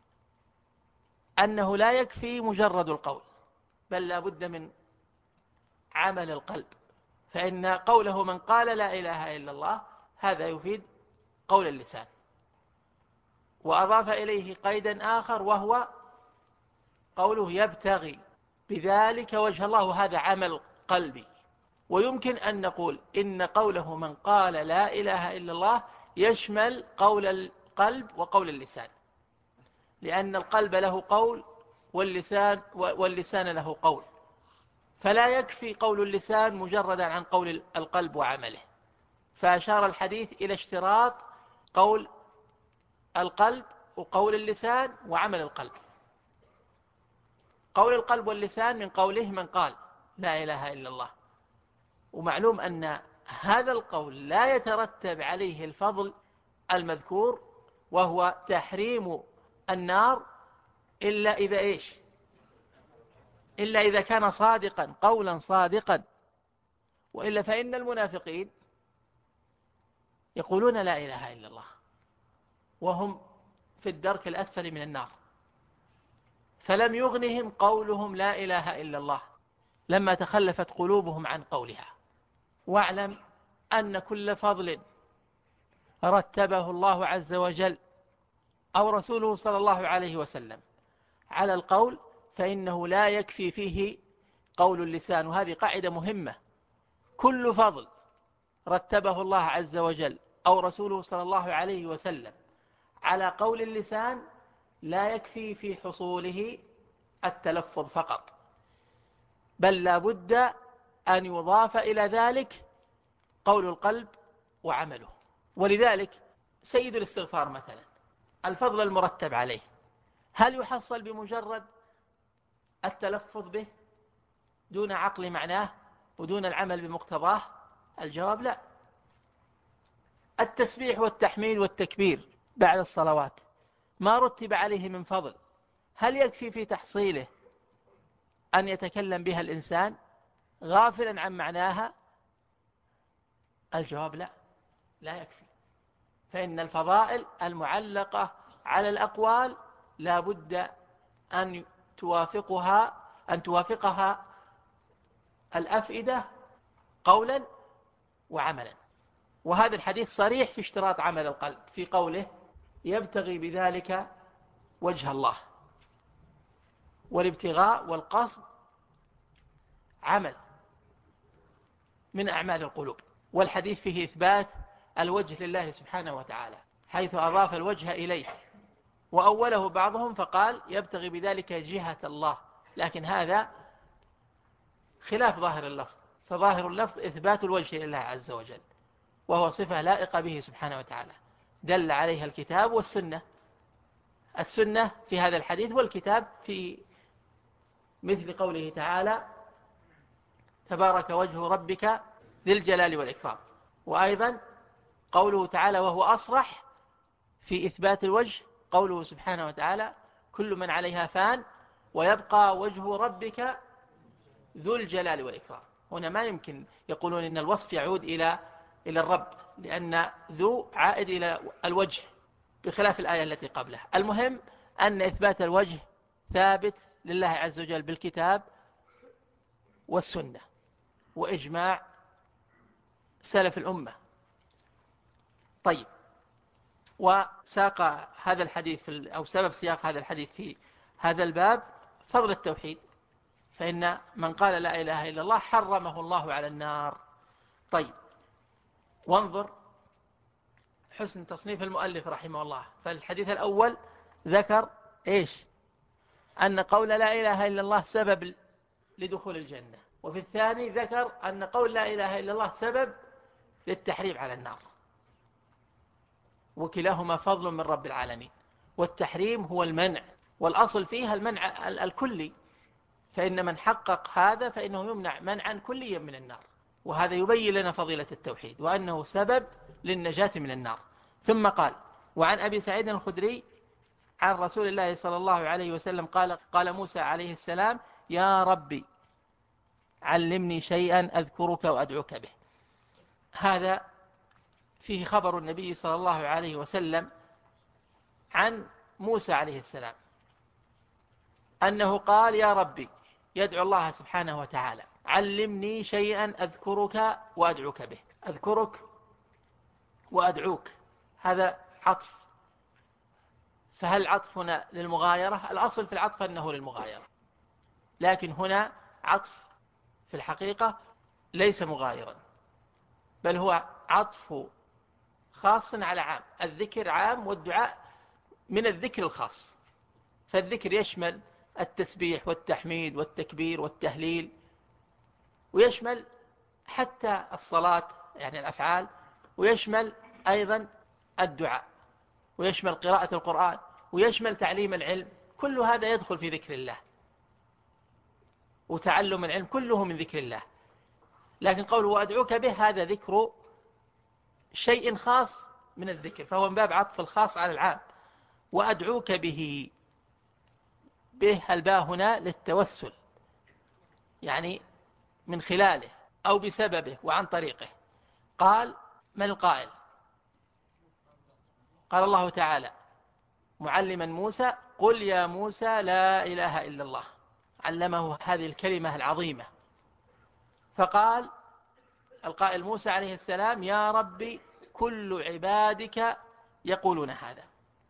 أنه لا يكفي مجرد القول، بل لا بد من عمل القلب. فإن قوله من قال لا إله إلا الله هذا يفيد قول اللسان، وأضاف إليه قيدا آخر وهو قوله يبتغي بذلك وجه الله، وهذا عمل قلبي. ويمكن أن نقول إن قوله من قال لا إله إلا الله يشمل قول القلب وقول اللسان، لأن القلب له قول واللسان له قول، فلا يكفي قول اللسان مجردا عن قول القلب وعمله. فأشار الحديث إلى اشتراط قول القلب وقول اللسان وعمل القلب. قول القلب واللسان من قوله من قال لا إله إلا الله، ومعلوم أن هذا القول لا يترتب عليه الفضل المذكور وهو تحريم النار إلا إذا إيش؟ إلا إذا كان صادقا، قولا صادقا. وإلا فإن المنافقين يقولون لا إله إلا الله وهم في الدرك الأسفل من النار، فلم يغنهم قولهم لا إله إلا الله لما تخلفت قلوبهم عن قولها. واعلم أن كل فضل رتبه الله عز وجل أو رسوله صلى الله عليه وسلم على القول فإنه لا يكفي فيه قول اللسان. وهذه قاعدة مهمة، كل فضل رتبه الله عز وجل أو رسوله صلى الله عليه وسلم على قول اللسان لا يكفي في حصوله التلفظ فقط، بل لا بد أن يضاف إلى ذلك قول القلب وعمله. ولذلك سيد الاستغفار مثلا الفضل المرتب عليه هل يحصل بمجرد التلفظ به دون عقل معناه ودون العمل بمقتضاه؟ الجواب لا. التسبيح والتحميد والتكبير بعد الصلوات ما رتب عليه من فضل هل يكفي في تحصيله أن يتكلم بها الإنسان غافلا عن معناها؟ الجواب لا، لا يكفي. فإن الفضائل المعلقة على الأقوال لا بد أن توافقها الأفئدة قولا وعملا. وهذا الحديث صريح في اشتراط عمل القلب في قوله يبتغي بذلك وجه الله، والابتغاء والقصد عمل من أعمال القلوب. والحديث فيه إثبات الوجه لله سبحانه وتعالى حيث أضاف الوجه إليه، وأوله بعضهم فقال يبتغي بذلك جهة الله، لكن هذا خلاف ظاهر اللفظ، فظاهر اللفظ إثبات الوجه لله عز وجل، وهو صفة لائقة به سبحانه وتعالى دل عليها الكتاب والسنة. السنة في هذا الحديث والكتاب في مثل قوله تعالى تبارك وجه ربك ذي الجلال والإكرام، وأيضا قوله تعالى وهو أصرح في إثبات الوجه قوله سبحانه وتعالى كل من عليها فان ويبقى وجه ربك ذو الجلال والإكرام. هنا ما يمكن يقولون إن الوصف يعود إلى الرب، لأن ذو عائد إلى الوجه بخلاف الآية التي قبلها. المهم أن إثبات الوجه ثابت لله عز وجل بالكتاب والسنة وإجماع سلف الأمة. طيب، وساق هذا الحديث أو سبب سياق هذا الحديث في هذا الباب فضل التوحيد، فإن من قال لا إله إلا الله حرمه الله على النار. طيب، وانظر حسن تصنيف المؤلف رحمه الله. فالحديث الأول ذكر إيش؟ أن قول لا إله إلا الله سبب لدخول الجنة، وفي الثاني ذكر أن قول لا إله إلا الله سبب للتحريم على النار، وكلاهما فضل من رب العالمين. والتحريم هو المنع، والأصل فيها المنع الكلي، فإن من حقق هذا فإنه يمنع منعا كليا من النار. وهذا يبين لنا فضيلة التوحيد وأنه سبب للنجاة من النار. ثم قال: وعن أبي سعيد الخدري عن رسول الله صلى الله عليه وسلم قال موسى عليه السلام: يا ربي علمني شيئا أذكرك وأدعوك به. هذا فيه خبر النبي صلى الله عليه وسلم عن موسى عليه السلام أنه قال: يا ربي، يدعو الله سبحانه وتعالى: علمني شيئا أذكرك وأدعوك به. أذكرك وأدعوك، هذا عطف، فهل العطف هنا للمغايرة؟ الأصل في العطف أنه للمغايرة، لكن هنا عطف في الحقيقة ليس مغايرا، بل هو عطف خاص على عام. الذكر عام والدعاء من الذكر الخاص، فالذكر يشمل التسبيح والتحميد والتكبير والتهليل، ويشمل حتى الصلاة يعني الأفعال، ويشمل أيضا الدعاء، ويشمل قراءة القرآن، ويشمل تعليم العلم. كل هذا يدخل في ذكر الله، وتعلم العلم كله من ذكر الله. لكن قوله وأدعوك به هذا ذكر شيء خاص من الذكر، فهو من باب عطف الخاص على العام. وأدعوك به، به الباء هنا للتوسل، يعني من خلاله أو بسببه وعن طريقه. قال: من القائل؟ قال الله تعالى معلما موسى: قل يا موسى لا إله إلا الله. علمه هذه الكلمة العظيمة، فقال القائل موسى عليه السلام: يا ربي كل عبادك يقولون هذا.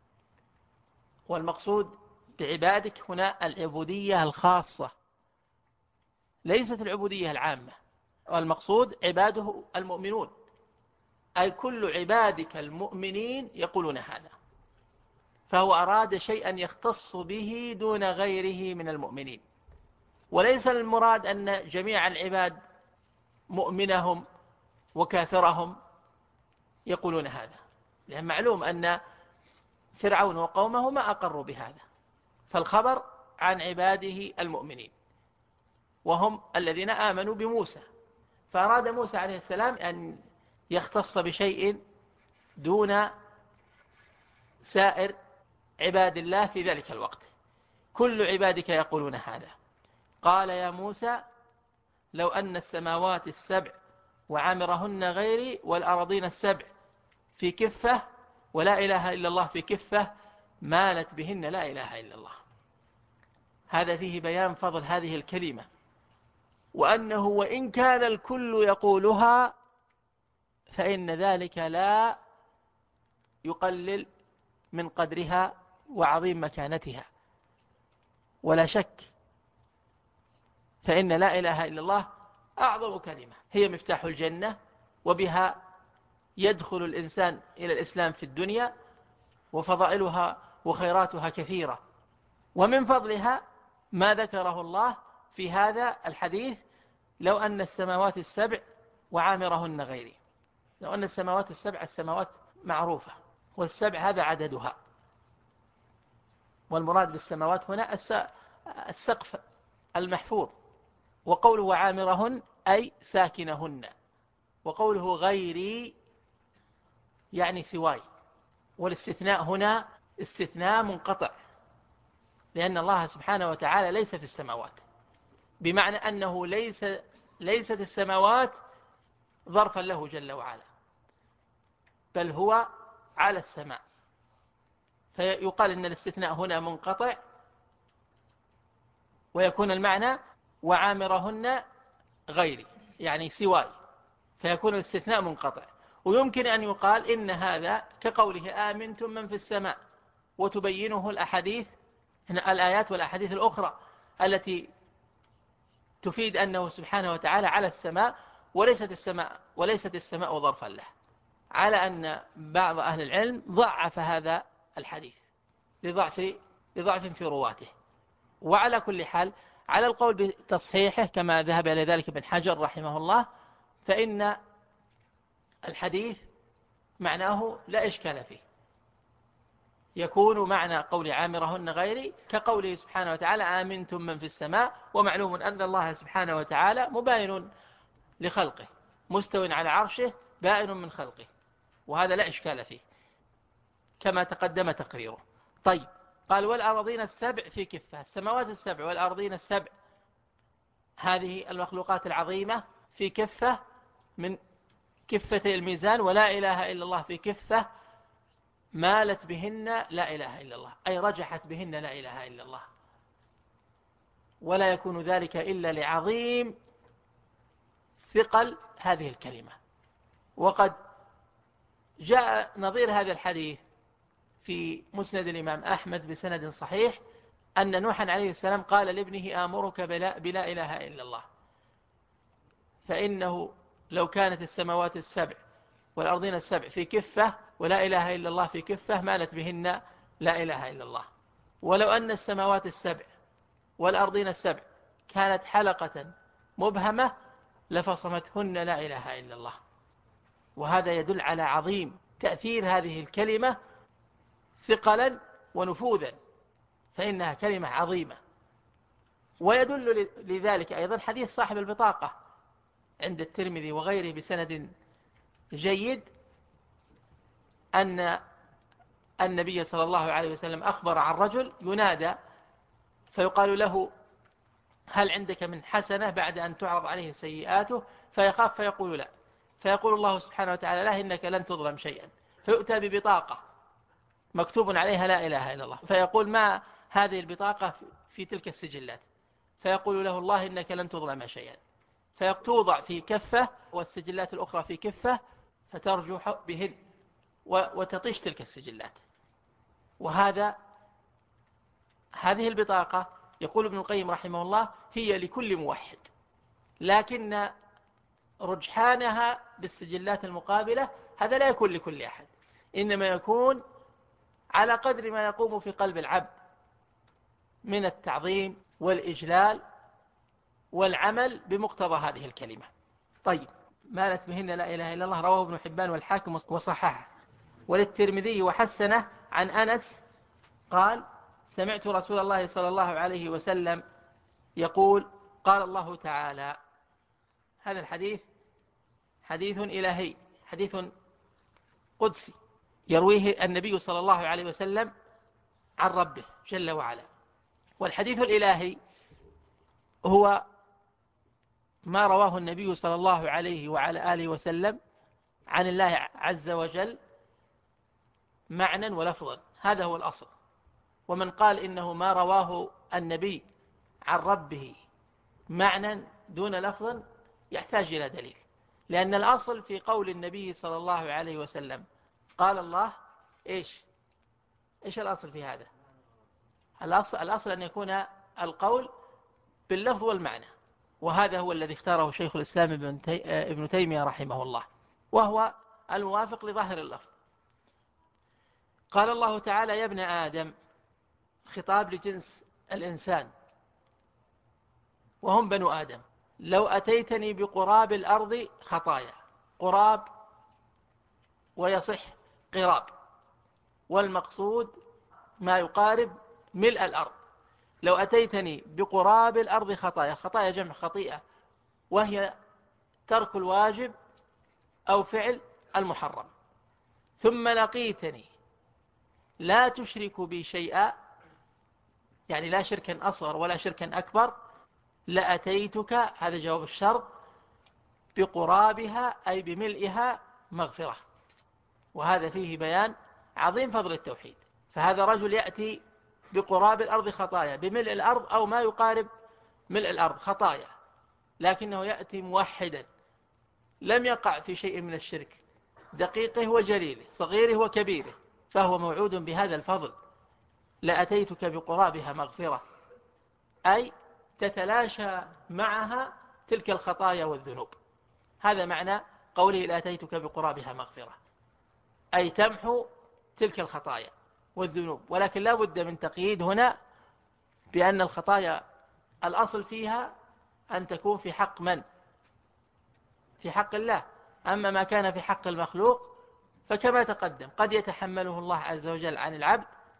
والمقصود بعبادك هنا العبودية الخاصة، ليست العبودية العامة. والمقصود عباده المؤمنون، أي كل عبادك المؤمنين يقولون هذا. فهو أراد شيئا يختص به دون غيره من المؤمنين، وليس المراد أن جميع العباد مؤمنهم وكافرهم يقولون هذا، لأن معلوم أن فرعون وقومه ما أقروا بهذا. فالخبر عن عباده المؤمنين، وهم الذين آمنوا بموسى. فأراد موسى عليه السلام أن يختص بشيء دون سائر عباد الله في ذلك الوقت. كل عبادك يقولون هذا. قال: يا موسى لو أن السماوات السبع وعامرهن غيري والأراضين السبع في كفة ولا إله إلا الله في كفة مالت بهن لا إله إلا الله. هذا فيه بيان فضل هذه الكلمة، وأنه وإن كان الكل يقولها فإن ذلك لا يقلل من قدرها وعظيم مكانتها، ولا شك فإن لا إله إلا الله أعظم كلمة، هي مفتاح الجنة، وبها يدخل الإنسان إلى الإسلام في الدنيا، وفضائلها وخيراتها كثيرة. ومن فضلها ما ذكره الله في هذا الحديث: لو أن السماوات السبع وعامرهن غيري. لو أن السماوات السبع، السماوات معروفة، والسبع هذا عددها، والمراد بالسماوات هنا السقف المحفوظ. وقوله وعامرهن أي ساكنهن، وقوله غيري يعني سواي. والاستثناء هنا استثناء منقطع، لأن الله سبحانه وتعالى ليس في السماوات، بمعنى أنه ليست السماوات ظرفا له جل وعلا، بل هو على السماء. فيقال إن الاستثناء هنا منقطع، ويكون المعنى وعامرهن غيري يعني سواي، فيكون الاستثناء منقطع. ويمكن أن يقال إن هذا كقوله آمنتم من في السماء، وتبينه الآيات والأحاديث الأخرى التي تفيد أنه سبحانه وتعالى على السماء، وليست السماء ظرفا له، على أن بعض أهل العلم ضعف هذا الحديث لضعف في رواته. وعلى كل حال، على القول بتصحيحه كما ذهب إلى ذلك ابن حجر رحمه الله، فإن الحديث معناه لا إشكال فيه، يكون معنى قول عامرهن غيري كقوله سبحانه وتعالى آمنتم من في السماء. ومعلوم أن الله سبحانه وتعالى مباين لخلقه، مستو على عرشه، بائن من خلقه، وهذا لا إشكال فيه كما تقدم تقريره. طيب، قال والأرضين السبع في كفة. السماوات السبع والأرضين السبع هذه المخلوقات العظيمة في كفة من كفتي الميزان، ولا إله إلا الله في كفة مالت بهن لا إله إلا الله، أي رجحت بهن لا إله إلا الله. ولا يكون ذلك إلا لعظيم ثقل هذه الكلمة. وقد جاء نظير هذا الحديث في مسند الإمام أحمد بسند صحيح أن نوحا عليه السلام قال لابنه آمرك بلا إله إلا الله، فإنه لو كانت السماوات السبع والأرضين السبع في كفة ولا إله إلا الله في كفة مالت بهن لا إله إلا الله. ولو أن السماوات السبع والأرضين السبع كانت حلقة مبهمة لفصمتهن لا إله إلا الله. وهذا يدل على عظيم تأثير هذه الكلمة ثقلا ونفوذا، فإنها كلمة عظيمة. ويدل لذلك أيضا حديث صاحب البطاقة عند الترمذي وغيره بسند جيد أن النبي صلى الله عليه وسلم أخبر عن رجل ينادى فيقال له هل عندك من حسنة بعد أن تعرض عليه سيئاته، فيخاف فيقول لا، فيقول الله سبحانه وتعالى لا إنك لن تظلم شيئا، فيؤتى ببطاقة مكتوب عليها لا إله إلا الله، فيقول ما هذه البطاقة في تلك السجلات، فيقول له الله إنك لن تظلم شيئا، فتوضع في كفة والسجلات الأخرى في كفة فترجو بهن وتطيش تلك السجلات. هذه البطاقة يقول ابن القيم رحمه الله هي لكل موحد، لكن رجحانها بالسجلات المقابلة هذا لا يكون لكل أحد، إنما يكون على قدر ما يقوم في قلب العبد من التعظيم والإجلال والعمل بمقتضى هذه الكلمة. طيب، مالت بهن لا إله إلا الله رواه ابن حبان والحاكم وصححه، وللترمذي وحسنه عن أنس قال سمعت رسول الله صلى الله عليه وسلم يقول قال الله تعالى. هذا الحديث حديث إلهي، حديث قدسي يرويه النبي صلى الله عليه وسلم عن ربه جل وعلا. والحديث الإلهي هو ما رواه النبي صلى الله عليه وعلى آله وسلم عن الله عز وجل معنى ولفظا، هذا هو الأصل. ومن قال إنه ما رواه النبي عن ربه معنى دون لفظ يحتاج إلى دليل، لأن الأصل في قول النبي صلى الله عليه وسلم قال الله إيش الأصل في هذا؟ الأصل أن يكون القول باللفظ والمعنى، وهذا هو الذي اختاره شيخ الإسلام ابن تيمية رحمه الله، وهو الموافق لظاهر اللفظ. قال الله تعالى يا ابن آدم، خطاب لجنس الإنسان وهم بنو آدم، لو أتيتني بقراب الأرض خطايا، قراب ويصح قراب، والمقصود ما يقارب ملء الأرض. لو أتيتني بقراب الأرض خطايا، خطايا جمع خطيئة، وهي ترك الواجب أو فعل المحرم، ثم لقيتني لا تشرك بي شيئا، يعني لا شركا أصغر ولا شركا أكبر، لأتيتك، هذا جواب الشرط، بقرابها أي بملئها مغفرة. وهذا فيه بيان عظيم فضل التوحيد. فهذا رجل يأتي بقراب الأرض خطايا، بملء الأرض أو ما يقارب ملء الأرض خطايا، لكنه يأتي موحدا لم يقع في شيء من الشرك، دقيقه وجليله، صغيره وكبيره، فهو موعود بهذا الفضل. لأتيتك بقرابها مغفرة، أي تتلاشى معها تلك الخطايا والذنوب. هذا معنى قوله لأتيتك بقرابها مغفرة، أي تمحو تلك الخطايا والذنوب. ولكن لا بد من تقييد هنا بأن الخطايا الأصل فيها أن تكون في حق من؟ في حق الله. أما ما كان في حق المخلوق فكما تقدم قد يتحمله الله عز وجل عن العبد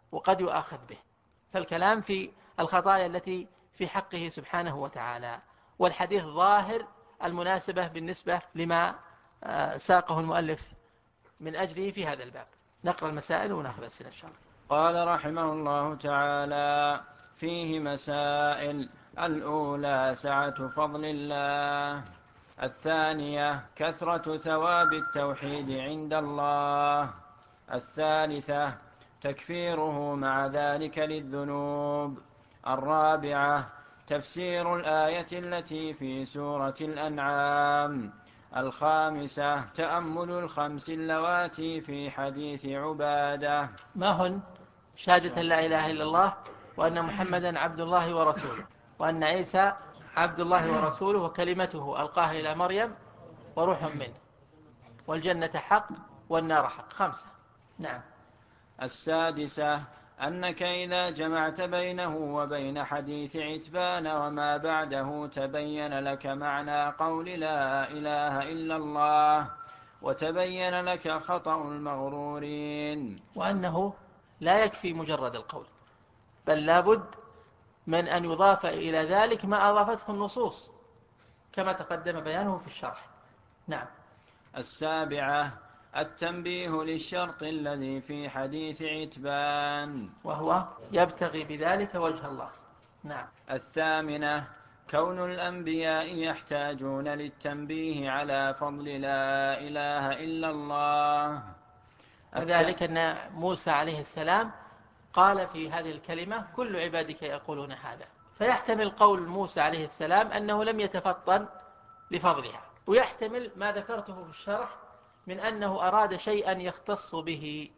وقد يؤاخذ به. فالكلام في الخطايا التي في حقه سبحانه وتعالى، والحديث ظاهر المناسبة بالنسبة لما ساقه المؤلف من أجله في هذا الباب. نقرأ المسائل ونأخذ السنة إن شاء الله. قال رحمه الله تعالى: فيه مسائل. الأولى سعة فضل الله. الثانية كثرة ثواب التوحيد عند الله. الثالثة تكفيره مع ذلك للذنوب. الرابعة تفسير الآية التي في سورة الأنعام. الخامسة تأمل الخمس اللواتي في حديث عبادة. ما هن؟ شهادة لا إله إلا الله، وأن محمدا عبد الله ورسوله، وأن عيسى عبد الله ورسوله وكلمته ألقاها إلى مريم وروح منه، والجنة حق والنار حق. 5. نعم. السادسة أنك إذا جمعت بينه وبين حديث عتبان وما بعده تبين لك معنى قول لا إله إلا الله، وتبين لك خطأ المغرورين. وأنه لا يكفي مجرد القول، بل لابد من أن يضاف إلى ذلك ما أضافته النصوص كما تقدم بيانه في الشرح. نعم. السابعة التنبيه للشرط الذي في حديث عتبان، وهو يبتغي بذلك وجه الله. نعم. الثامنة كون الأنبياء يحتاجون للتنبيه على فضل لا إله إلا الله، وذلك أن موسى عليه السلام قال في هذه الكلمة: كل عبادك يقولون هذا، فيحتمل قول موسى عليه السلام أنه لم يتفطن لفضلها، ويحتمل ما ذكرته في الشرح من أنه أراد شيئا يختص به،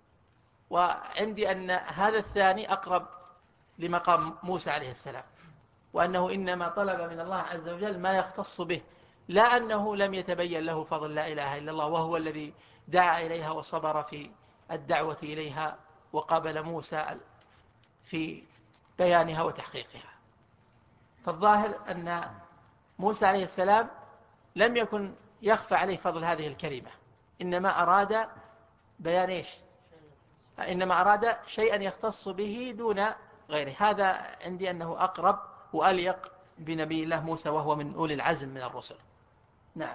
وعندي أن هذا الثاني أقرب لمقام موسى عليه السلام، وأنه إنما طلب من الله عز وجل ما يختص به، لا أنه لم يتبين له فضل لا إله إلا الله، وهو الذي دعا إليها وصبر في الدعوة إليها وقابل موسى في بيانها وتحقيقها. فالظاهر أن موسى عليه السلام لم يكن يخفى عليه فضل هذه الكلمة، إنما أراد بيان إيش؟ إنما أراد شيئا يختص به دون غيره. هذا عندي أنه أقرب وأليق بنبي الله موسى، وهو من أولي العزم من الرسل. نعم.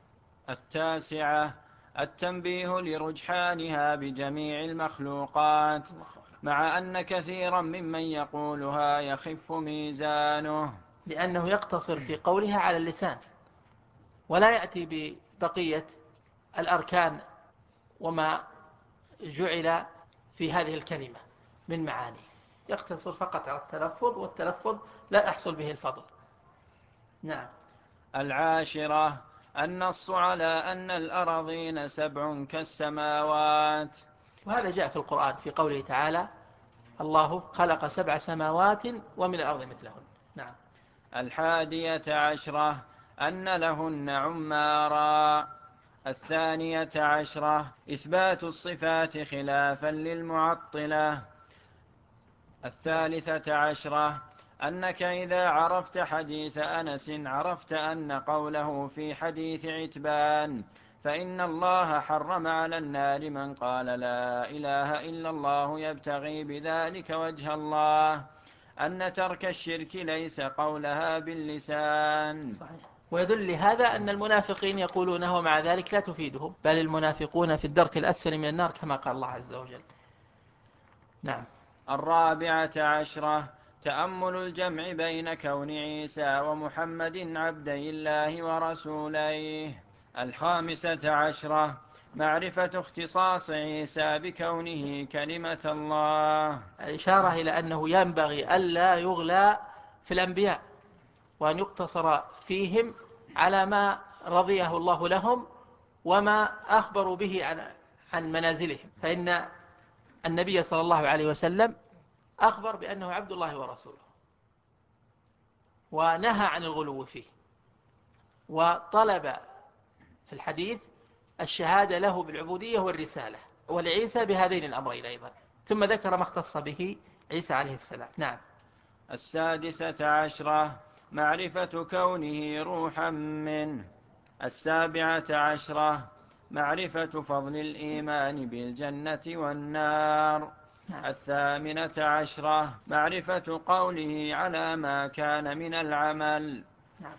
التاسعة التنبيه لرجحانها بجميع المخلوقات، مع أن كثيرا ممن يقولها يخف ميزانه، لأنه يقتصر في قولها على اللسان، ولا يأتي ببقية الأركان وما جعل في هذه الكلمة من معاني، يقتصر فقط على التلفظ، والتلفظ لا يحصل به الفضل. نعم. العاشرة النص على أن الأراضين 7 كالسماوات، وهذا جاء في القرآن في قوله تعالى: الله خلق 7 سماوات ومن الأرض مثلهن. نعم. 11 أن لهن عمارا. 12 إثبات الصفات خلافا للمعطلة. 13 أنك إذا عرفت حديث أنس عرفت أن قوله في حديث عتبان فإن الله حرم على النار من قال لا إله إلا الله يبتغي بذلك وجه الله، أن ترك الشرك ليس قولها باللسان. صحيح. ويدل لهذا أن المنافقين يقولونه ومع ذلك لا تفيدهم، بل المنافقون في الدرك الأسفل من النار كما قال الله عز وجل. نعم. 14 تأمل الجمع بين كون عيسى ومحمد عبدي الله ورسوليه. 15 معرفة اختصاص عيسى بكونه كلمة الله، الإشارة إلى أنه ينبغي ألا يغلى في الأنبياء، وأن يقتصر فيهم على ما رضيه الله لهم وما أخبروا به عن منازلهم، فإن النبي صلى الله عليه وسلم أخبر بأنه عبد الله ورسوله، ونهى عن الغلو فيه، وطلب في الحديث الشهادة له بالعبودية والرسالة، ولعيسى بهذين الأمرين أيضا، ثم ذكر ما اختص به عيسى عليه السلام. نعم. 16 معرفة كونه روحا منه. 17 معرفة فضل الإيمان بالجنة والنار. نعم. 18 معرفة قوله على ما كان من العمل. نعم.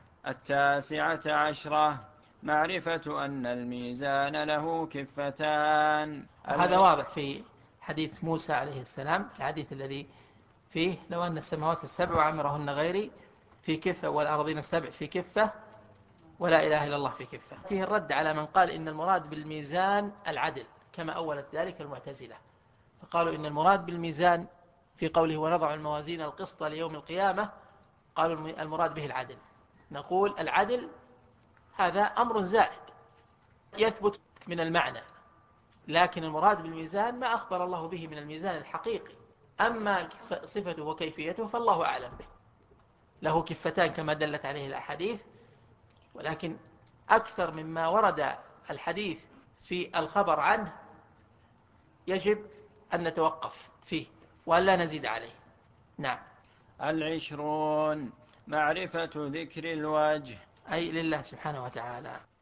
19 معرفة أن الميزان له كفتان. وهذا واضح في حديث موسى عليه السلام، الحديث الذي فيه لو أن السماوات السبع وعمرهن غيري في كفة والأرضين السبع في كفة ولا إله إلا الله في كفة. فيه الرد على من قال إن المراد بالميزان العدل، كما أولت ذلك المعتزلة، فقالوا إن المراد بالميزان في قوله ونضع الموازين القسط ليوم القيامة، قالوا المراد به العدل. نقول العدل هذا أمر زائد يثبت من المعنى، لكن المراد بالميزان ما أخبر الله به من الميزان الحقيقي. أما صفته وكيفيته فالله أعلم به. له كفتان كما دلت عليه الأحاديث، ولكن أكثر مما ورد الحديث في الخبر عنه يجب أن نتوقف فيه وأن لا نزيد عليه. نعم. 20 معرفة ذكر الوجه، أي لله سبحانه وتعالى.